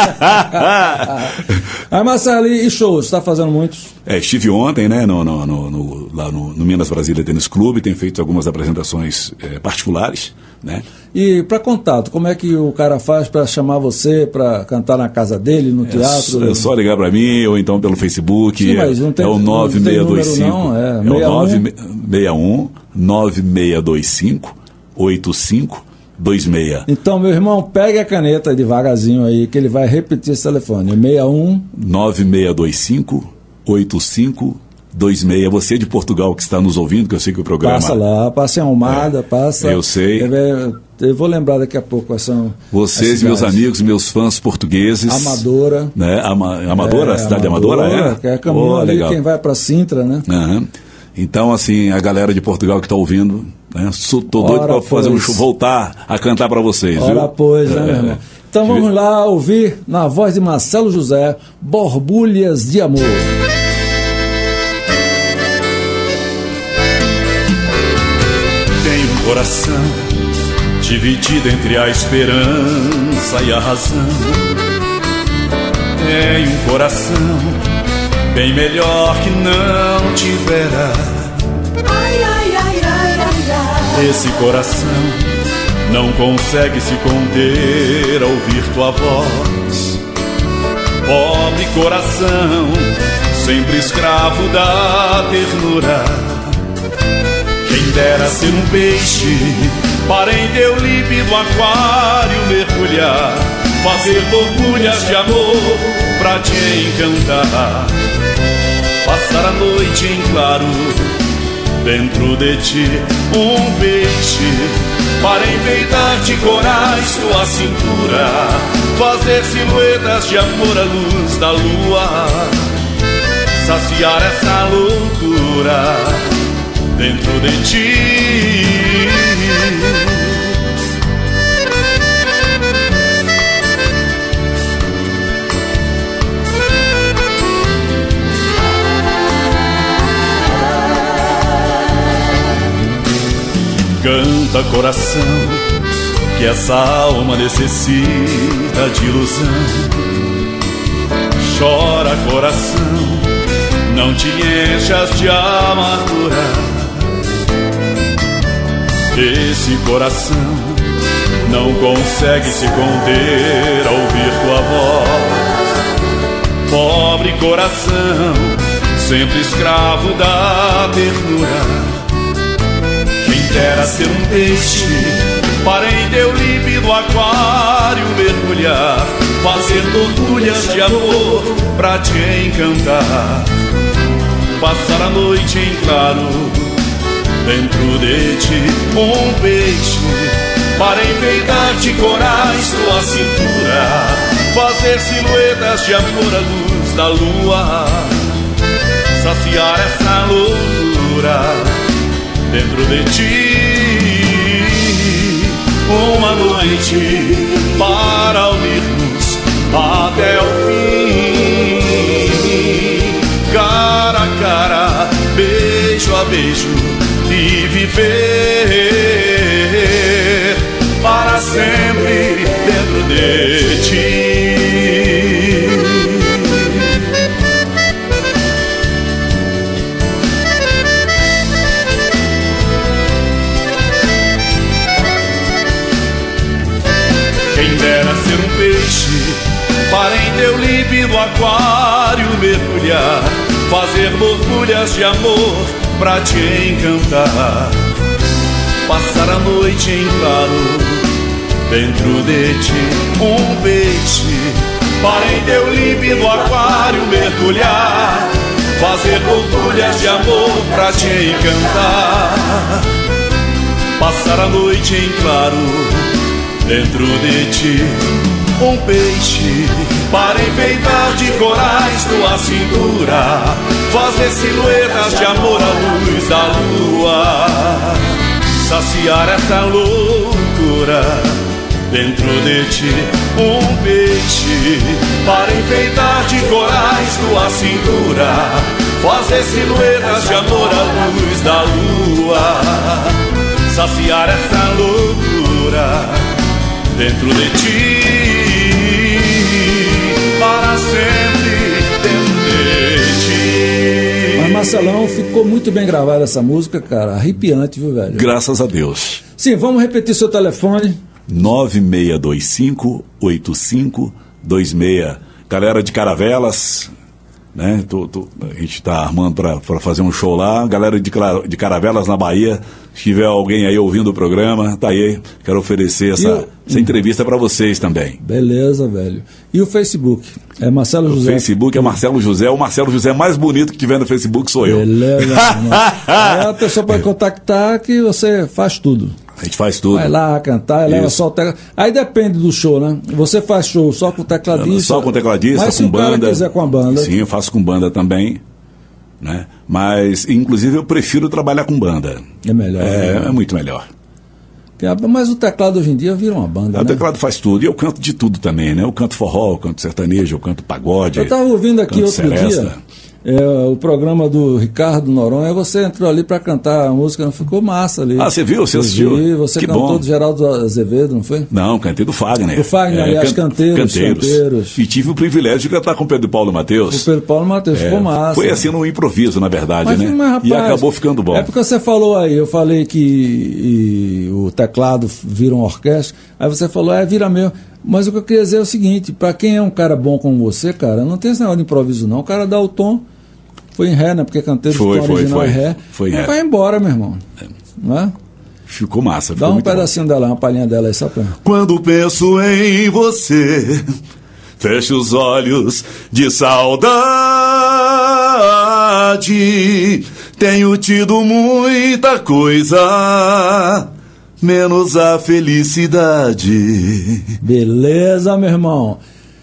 Aí, Marcelo, e shows? Você está fazendo muitos? É, estive ontem, né, no, no, no, no, lá no, no Minas Brasília Tênis Clube, tenho feito algumas apresentações é, particulares, né? E para contato, como é que o cara faz para chamar você para cantar na casa dele, no é teatro? Só, é só ligar para mim ou então pelo Facebook. Sim, mas não tem, é o nove seis dois cinco. Não, é, é o nove seis um nove seis dois cinco oito cinco dois seis. Então, meu irmão, pegue a caneta devagarzinho aí, que ele vai repetir esse telefone. seis um nove seis dois cinco oito cinco dois seis. Você de Portugal que está nos ouvindo, que eu sei que o programa... Passa lá, passa em Almada, é, passa... Eu sei. Eu vou lembrar daqui a pouco quais são... Vocês, meus amigos, meus fãs portugueses... Amadora. Né? Ama, Amadora, é, a cidade Amadora, de Amadora, é? Que é caminho oh, ali, legal. Quem vai para Sintra, né? Uhum. Então, assim, a galera de Portugal que está ouvindo, né? Estou doido para fazer um show, voltar a cantar para vocês, Ora, viu? pois, né, meu irmão? Então vamos lá ouvir, na voz de Marcelo José, Borbulhas de Amor. Tenho um coração dividido entre a esperança e a razão. Tenho um coração bem melhor que não tivera. Ai, ai, ai, ai, ai, ai. Esse coração não consegue se conter ao ouvir tua voz. Pobre coração, sempre escravo da ternura. Quem dera ser um peixe para em teu límpido aquário mergulhar, fazer borbulhas de amor pra te encantar, passar a noite em claro dentro de ti, um peixe para enfeitar-te corais tua cintura, fazer silhuetas de amor à luz da lua, saciar essa loucura dentro de ti. Canta, coração, que essa alma necessita de ilusão. Chora, coração, não te enchas de amargura. Esse coração não consegue se conter ao ouvir tua voz. Pobre coração, sempre escravo da ternura. Dera ser um peixe para em teu límpido aquário mergulhar, fazer borbulhas de amor pra te encantar, passar a noite em claro dentro de ti, um peixe para enfeitar-te corais tua cintura, fazer silhuetas de amor à luz da lua, saciar essa loucura dentro de ti, uma noite para unirmos até o fim, cara a cara, beijo a beijo, e viver para sempre dentro de ti. Para em teu límpido aquário mergulhar, fazer borbulhas de amor pra te encantar, passar a noite em claro dentro de ti, um peixe para em teu límpido aquário mergulhar, fazer borbulhas de amor pra te encantar, passar a noite em claro dentro de ti, um peixe para enfeitar de corais tua cintura, fazer silhuetas de amor à luz da lua, saciar essa loucura dentro de ti, um peixe para enfeitar de corais tua cintura, fazer silhuetas de amor à luz da lua, saciar essa loucura dentro de ti, para sempre dentro de ti. Mas Marcelão, ficou muito bem gravada essa música, cara. Arrepiante, viu, velho? Graças a Deus. Sim, vamos repetir seu telefone. nove seis dois cinco, oito cinco dois seis. Galera de Caravelas, né? Tô, tô, a gente está armando para fazer um show lá. Galera de, de Caravelas na Bahia, se tiver alguém aí ouvindo o programa, tá aí. Quero oferecer essa, eu, essa entrevista para vocês também. Beleza, velho. E o Facebook? É Marcelo o José? O Facebook é Marcelo José. O Marcelo José mais bonito que tiver no Facebook sou eu. Beleza. Aí a pessoa pode contactar que você faz tudo. A gente faz tudo. Vai lá cantar, leva só o teclado. Aí depende do show, né? Você faz show só com tecladista. Só com tecladista, mas com se banda. Se o cara quiser com a banda. Sim, eu faço com banda também. Né? Mas, inclusive, eu prefiro trabalhar com banda. É melhor. É, né? é muito melhor. Mas o teclado hoje em dia vira uma banda. O né? teclado faz tudo. E eu canto de tudo também, né? Eu canto forró, eu canto sertanejo, eu canto pagode. Eu estava ouvindo aqui outro seresta. dia. É, o programa do Ricardo Noronha, você entrou ali para cantar a música, não ficou massa ali. Ah, você viu? Você assistiu? Vi, você que cantou bom. do Geraldo Azevedo, não foi? Não, cantei do Fagner. Do Fagner, é, aliás, can canteiros, canteiros. canteiros. E tive o privilégio de cantar com o Pedro Paulo Matheus. O Pedro Paulo Matheus, é, ficou massa. Foi assim no improviso, na verdade, mas, né? Mas, rapaz, e acabou ficando bom. É porque você falou aí, eu falei que e, o teclado vira uma orquestra, aí você falou, é, vira meu. Mas o que eu queria dizer é o seguinte, para quem é um cara bom como você, cara, não tem esse negócio de improviso não, o cara dá o tom. Foi em ré, né? Porque canteiro foi, o tom foi, original foi, é ré. Foi em ré. Vai embora, meu irmão. É. Não é? Ficou massa. Ficou Dá um muito pedacinho bom. dela, uma palhinha dela aí, só pra... Quando penso em você, fecho os olhos de saudade. Tenho tido muita coisa, menos a felicidade. Beleza, meu irmão.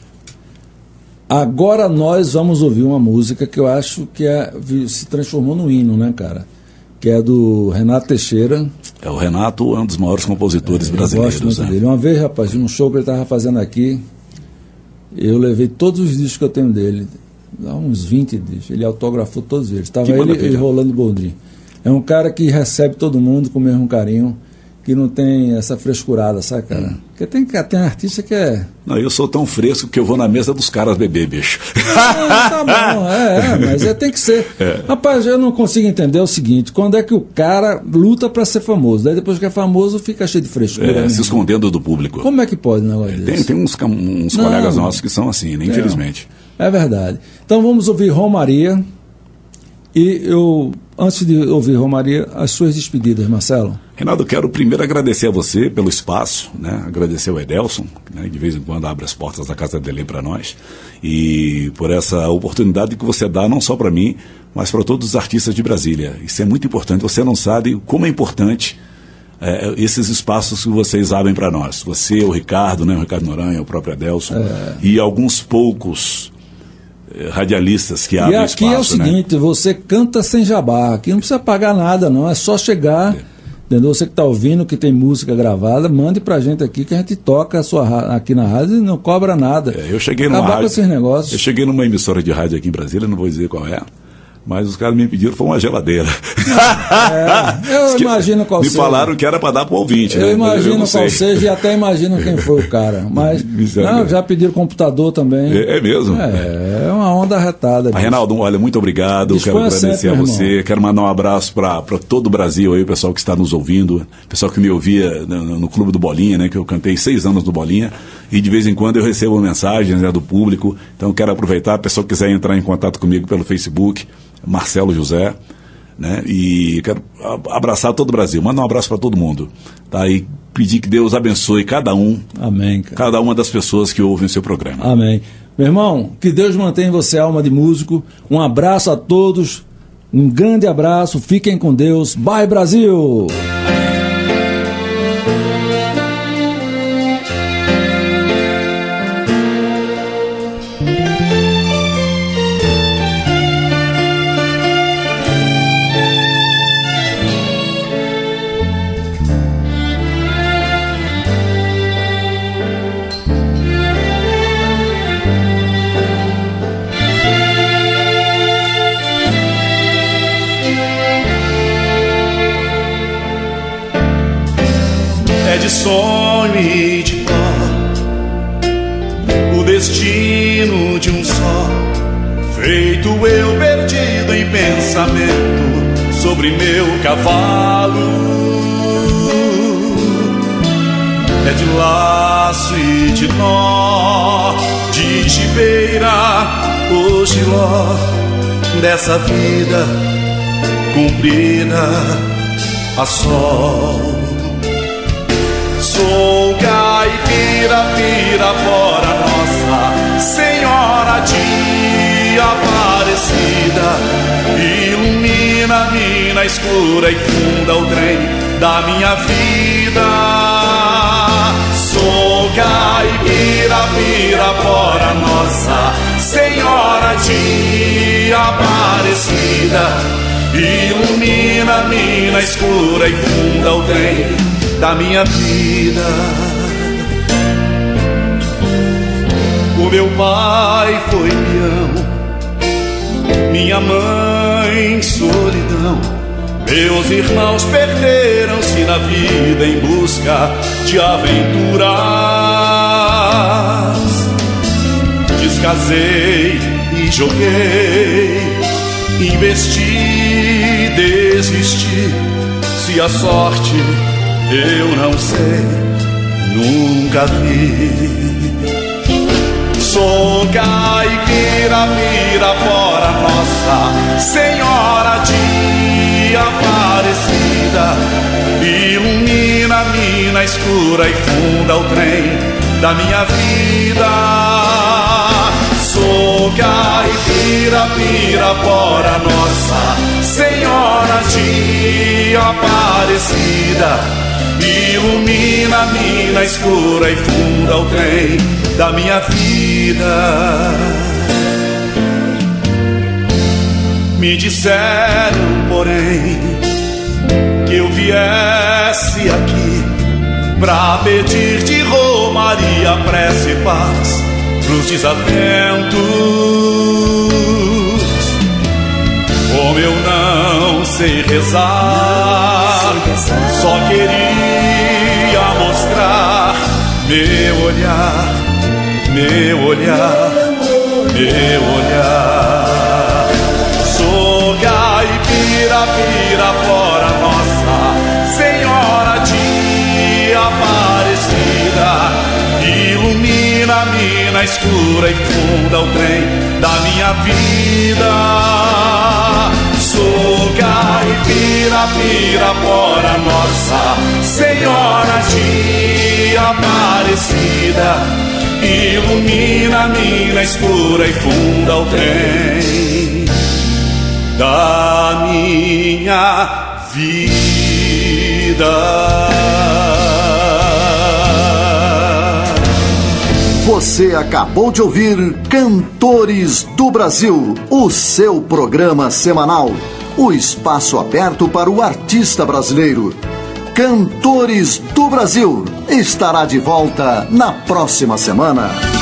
Agora nós vamos ouvir uma música que eu acho que é, se transformou no hino, né, cara? Que é do Renato Teixeira. É, o Renato é um dos maiores compositores é, brasileiros. Eu gosto muito né? dele. Uma vez, rapaz, num show que ele estava fazendo aqui, eu levei todos os discos que eu tenho dele, há uns vinte discos, ele autografou todos eles. Estava ele e Rolando Boldrin. É um cara que recebe todo mundo com o mesmo carinho, que não tem essa frescurada, sabe, cara? Hum. Porque tem, tem artista que é... Não, eu sou tão fresco que eu vou na mesa dos caras beber, bicho. Ah, tá bom, é, é mas é, tem que ser. É. Rapaz, eu não consigo entender o seguinte, quando é que o cara luta pra ser famoso, daí depois que é famoso fica cheio de frescura. É, se escondendo do público. Como é que pode um negócio é, desse? Tem, tem uns, uns colegas nossos que são assim, né, infelizmente. É verdade. Então vamos ouvir Romaria. E eu, antes de ouvir Romaria, as suas despedidas, Marcelo. Reinaldo, quero primeiro agradecer a você pelo espaço, né? Agradecer ao Edelson, né? De vez em quando abre as portas da casa dele para nós, e por essa oportunidade que você dá não só para mim, mas para todos os artistas de Brasília. Isso é muito importante, você não sabe como é importante é, esses espaços que vocês abrem para nós. Você, o Ricardo, né? O Ricardo Noronha, o próprio Edelson, é. E alguns poucos radialistas que abrem espaço. E aqui espaço, é o seguinte, né? Você canta sem jabá, aqui não precisa pagar nada não, é só chegar, é. Entendeu? Você que está ouvindo, que tem música gravada, mande pra gente aqui que a gente toca a sua, aqui na rádio e não cobra nada. É, eu cheguei numa Acabar rádio, com esses negócios. Eu cheguei numa emissora de rádio aqui em Brasília, não vou dizer qual é, mas os caras me pediram, foi uma geladeira. É, eu imagino qual me seja. Me falaram que era para dar para o ouvinte. Eu né? imagino eu qual seja e até imagino quem foi o cara. Mas não, já pediram computador também. É, é mesmo? É, é uma onda arretada. Ah, Reinaldo, olha, muito obrigado. Disponha Quero agradecer sempre, a você. Irmão. Quero mandar um abraço para todo o Brasil aí, o pessoal que está nos ouvindo, o pessoal que me ouvia no, no Clube do Bolinha, né? Que eu cantei seis anos no Bolinha. E de vez em quando eu recebo mensagens, né, do público. Então quero aproveitar, a pessoa que quiser entrar em contato comigo pelo Facebook, Marcelo José, né? E quero abraçar todo o Brasil, mandar um abraço para todo mundo, tá? E pedir que Deus abençoe cada um, amém, cara. Cada uma das pessoas que ouvem o seu programa. Amém. Meu irmão, que Deus mantenha você alma de músico. Um abraço a todos, um grande abraço, fiquem com Deus. Bye, Brasil! feito eu perdido em pensamento sobre meu cavalo. É de laço e de nó, de gibeira o giló dessa vida cumprida a sol. Sou caipira, Pirapora, Nossa Senhora de Aparecida, ilumina a mina escura e funda o trem da minha vida. Sou caipira, Pirapora, Nossa Senhora de Aparecida, ilumina a mina escura e funda o trem da minha vida. O meu pai foi peão, minha mãe solidão, meus irmãos perderam-se na vida em busca de aventuras. Descasei e joguei, investi, desisti. Se a sorte eu não sei, nunca vi. Sou caipira, Pirapora, Nossa Senhora de Aparecida, ilumina a mina escura e funda o trem da minha vida. Sou caipira, Pirapora, Nossa Senhora de Aparecida, ilumina a mina escura e funda o trem da minha vida. Me disseram, porém, que eu viesse aqui pra pedir de romaria, prece e paz pros desaventos. Como eu não sei rezar, só queria mostrar meu olhar, meu olhar, meu olhar. Sou caipira, Pirapora, Nossa Senhora de Aparecida, ilumina a mina escura e funda o trem da minha vida. Sou caipira, Pirapora, Nossa Senhora de Aparecida, ilumina a mina escura e funda o trem da minha vida. Você acabou de ouvir Cantores do Brasil, o seu programa semanal, o espaço aberto para o artista brasileiro. Cantores do Brasil estará de volta na próxima semana.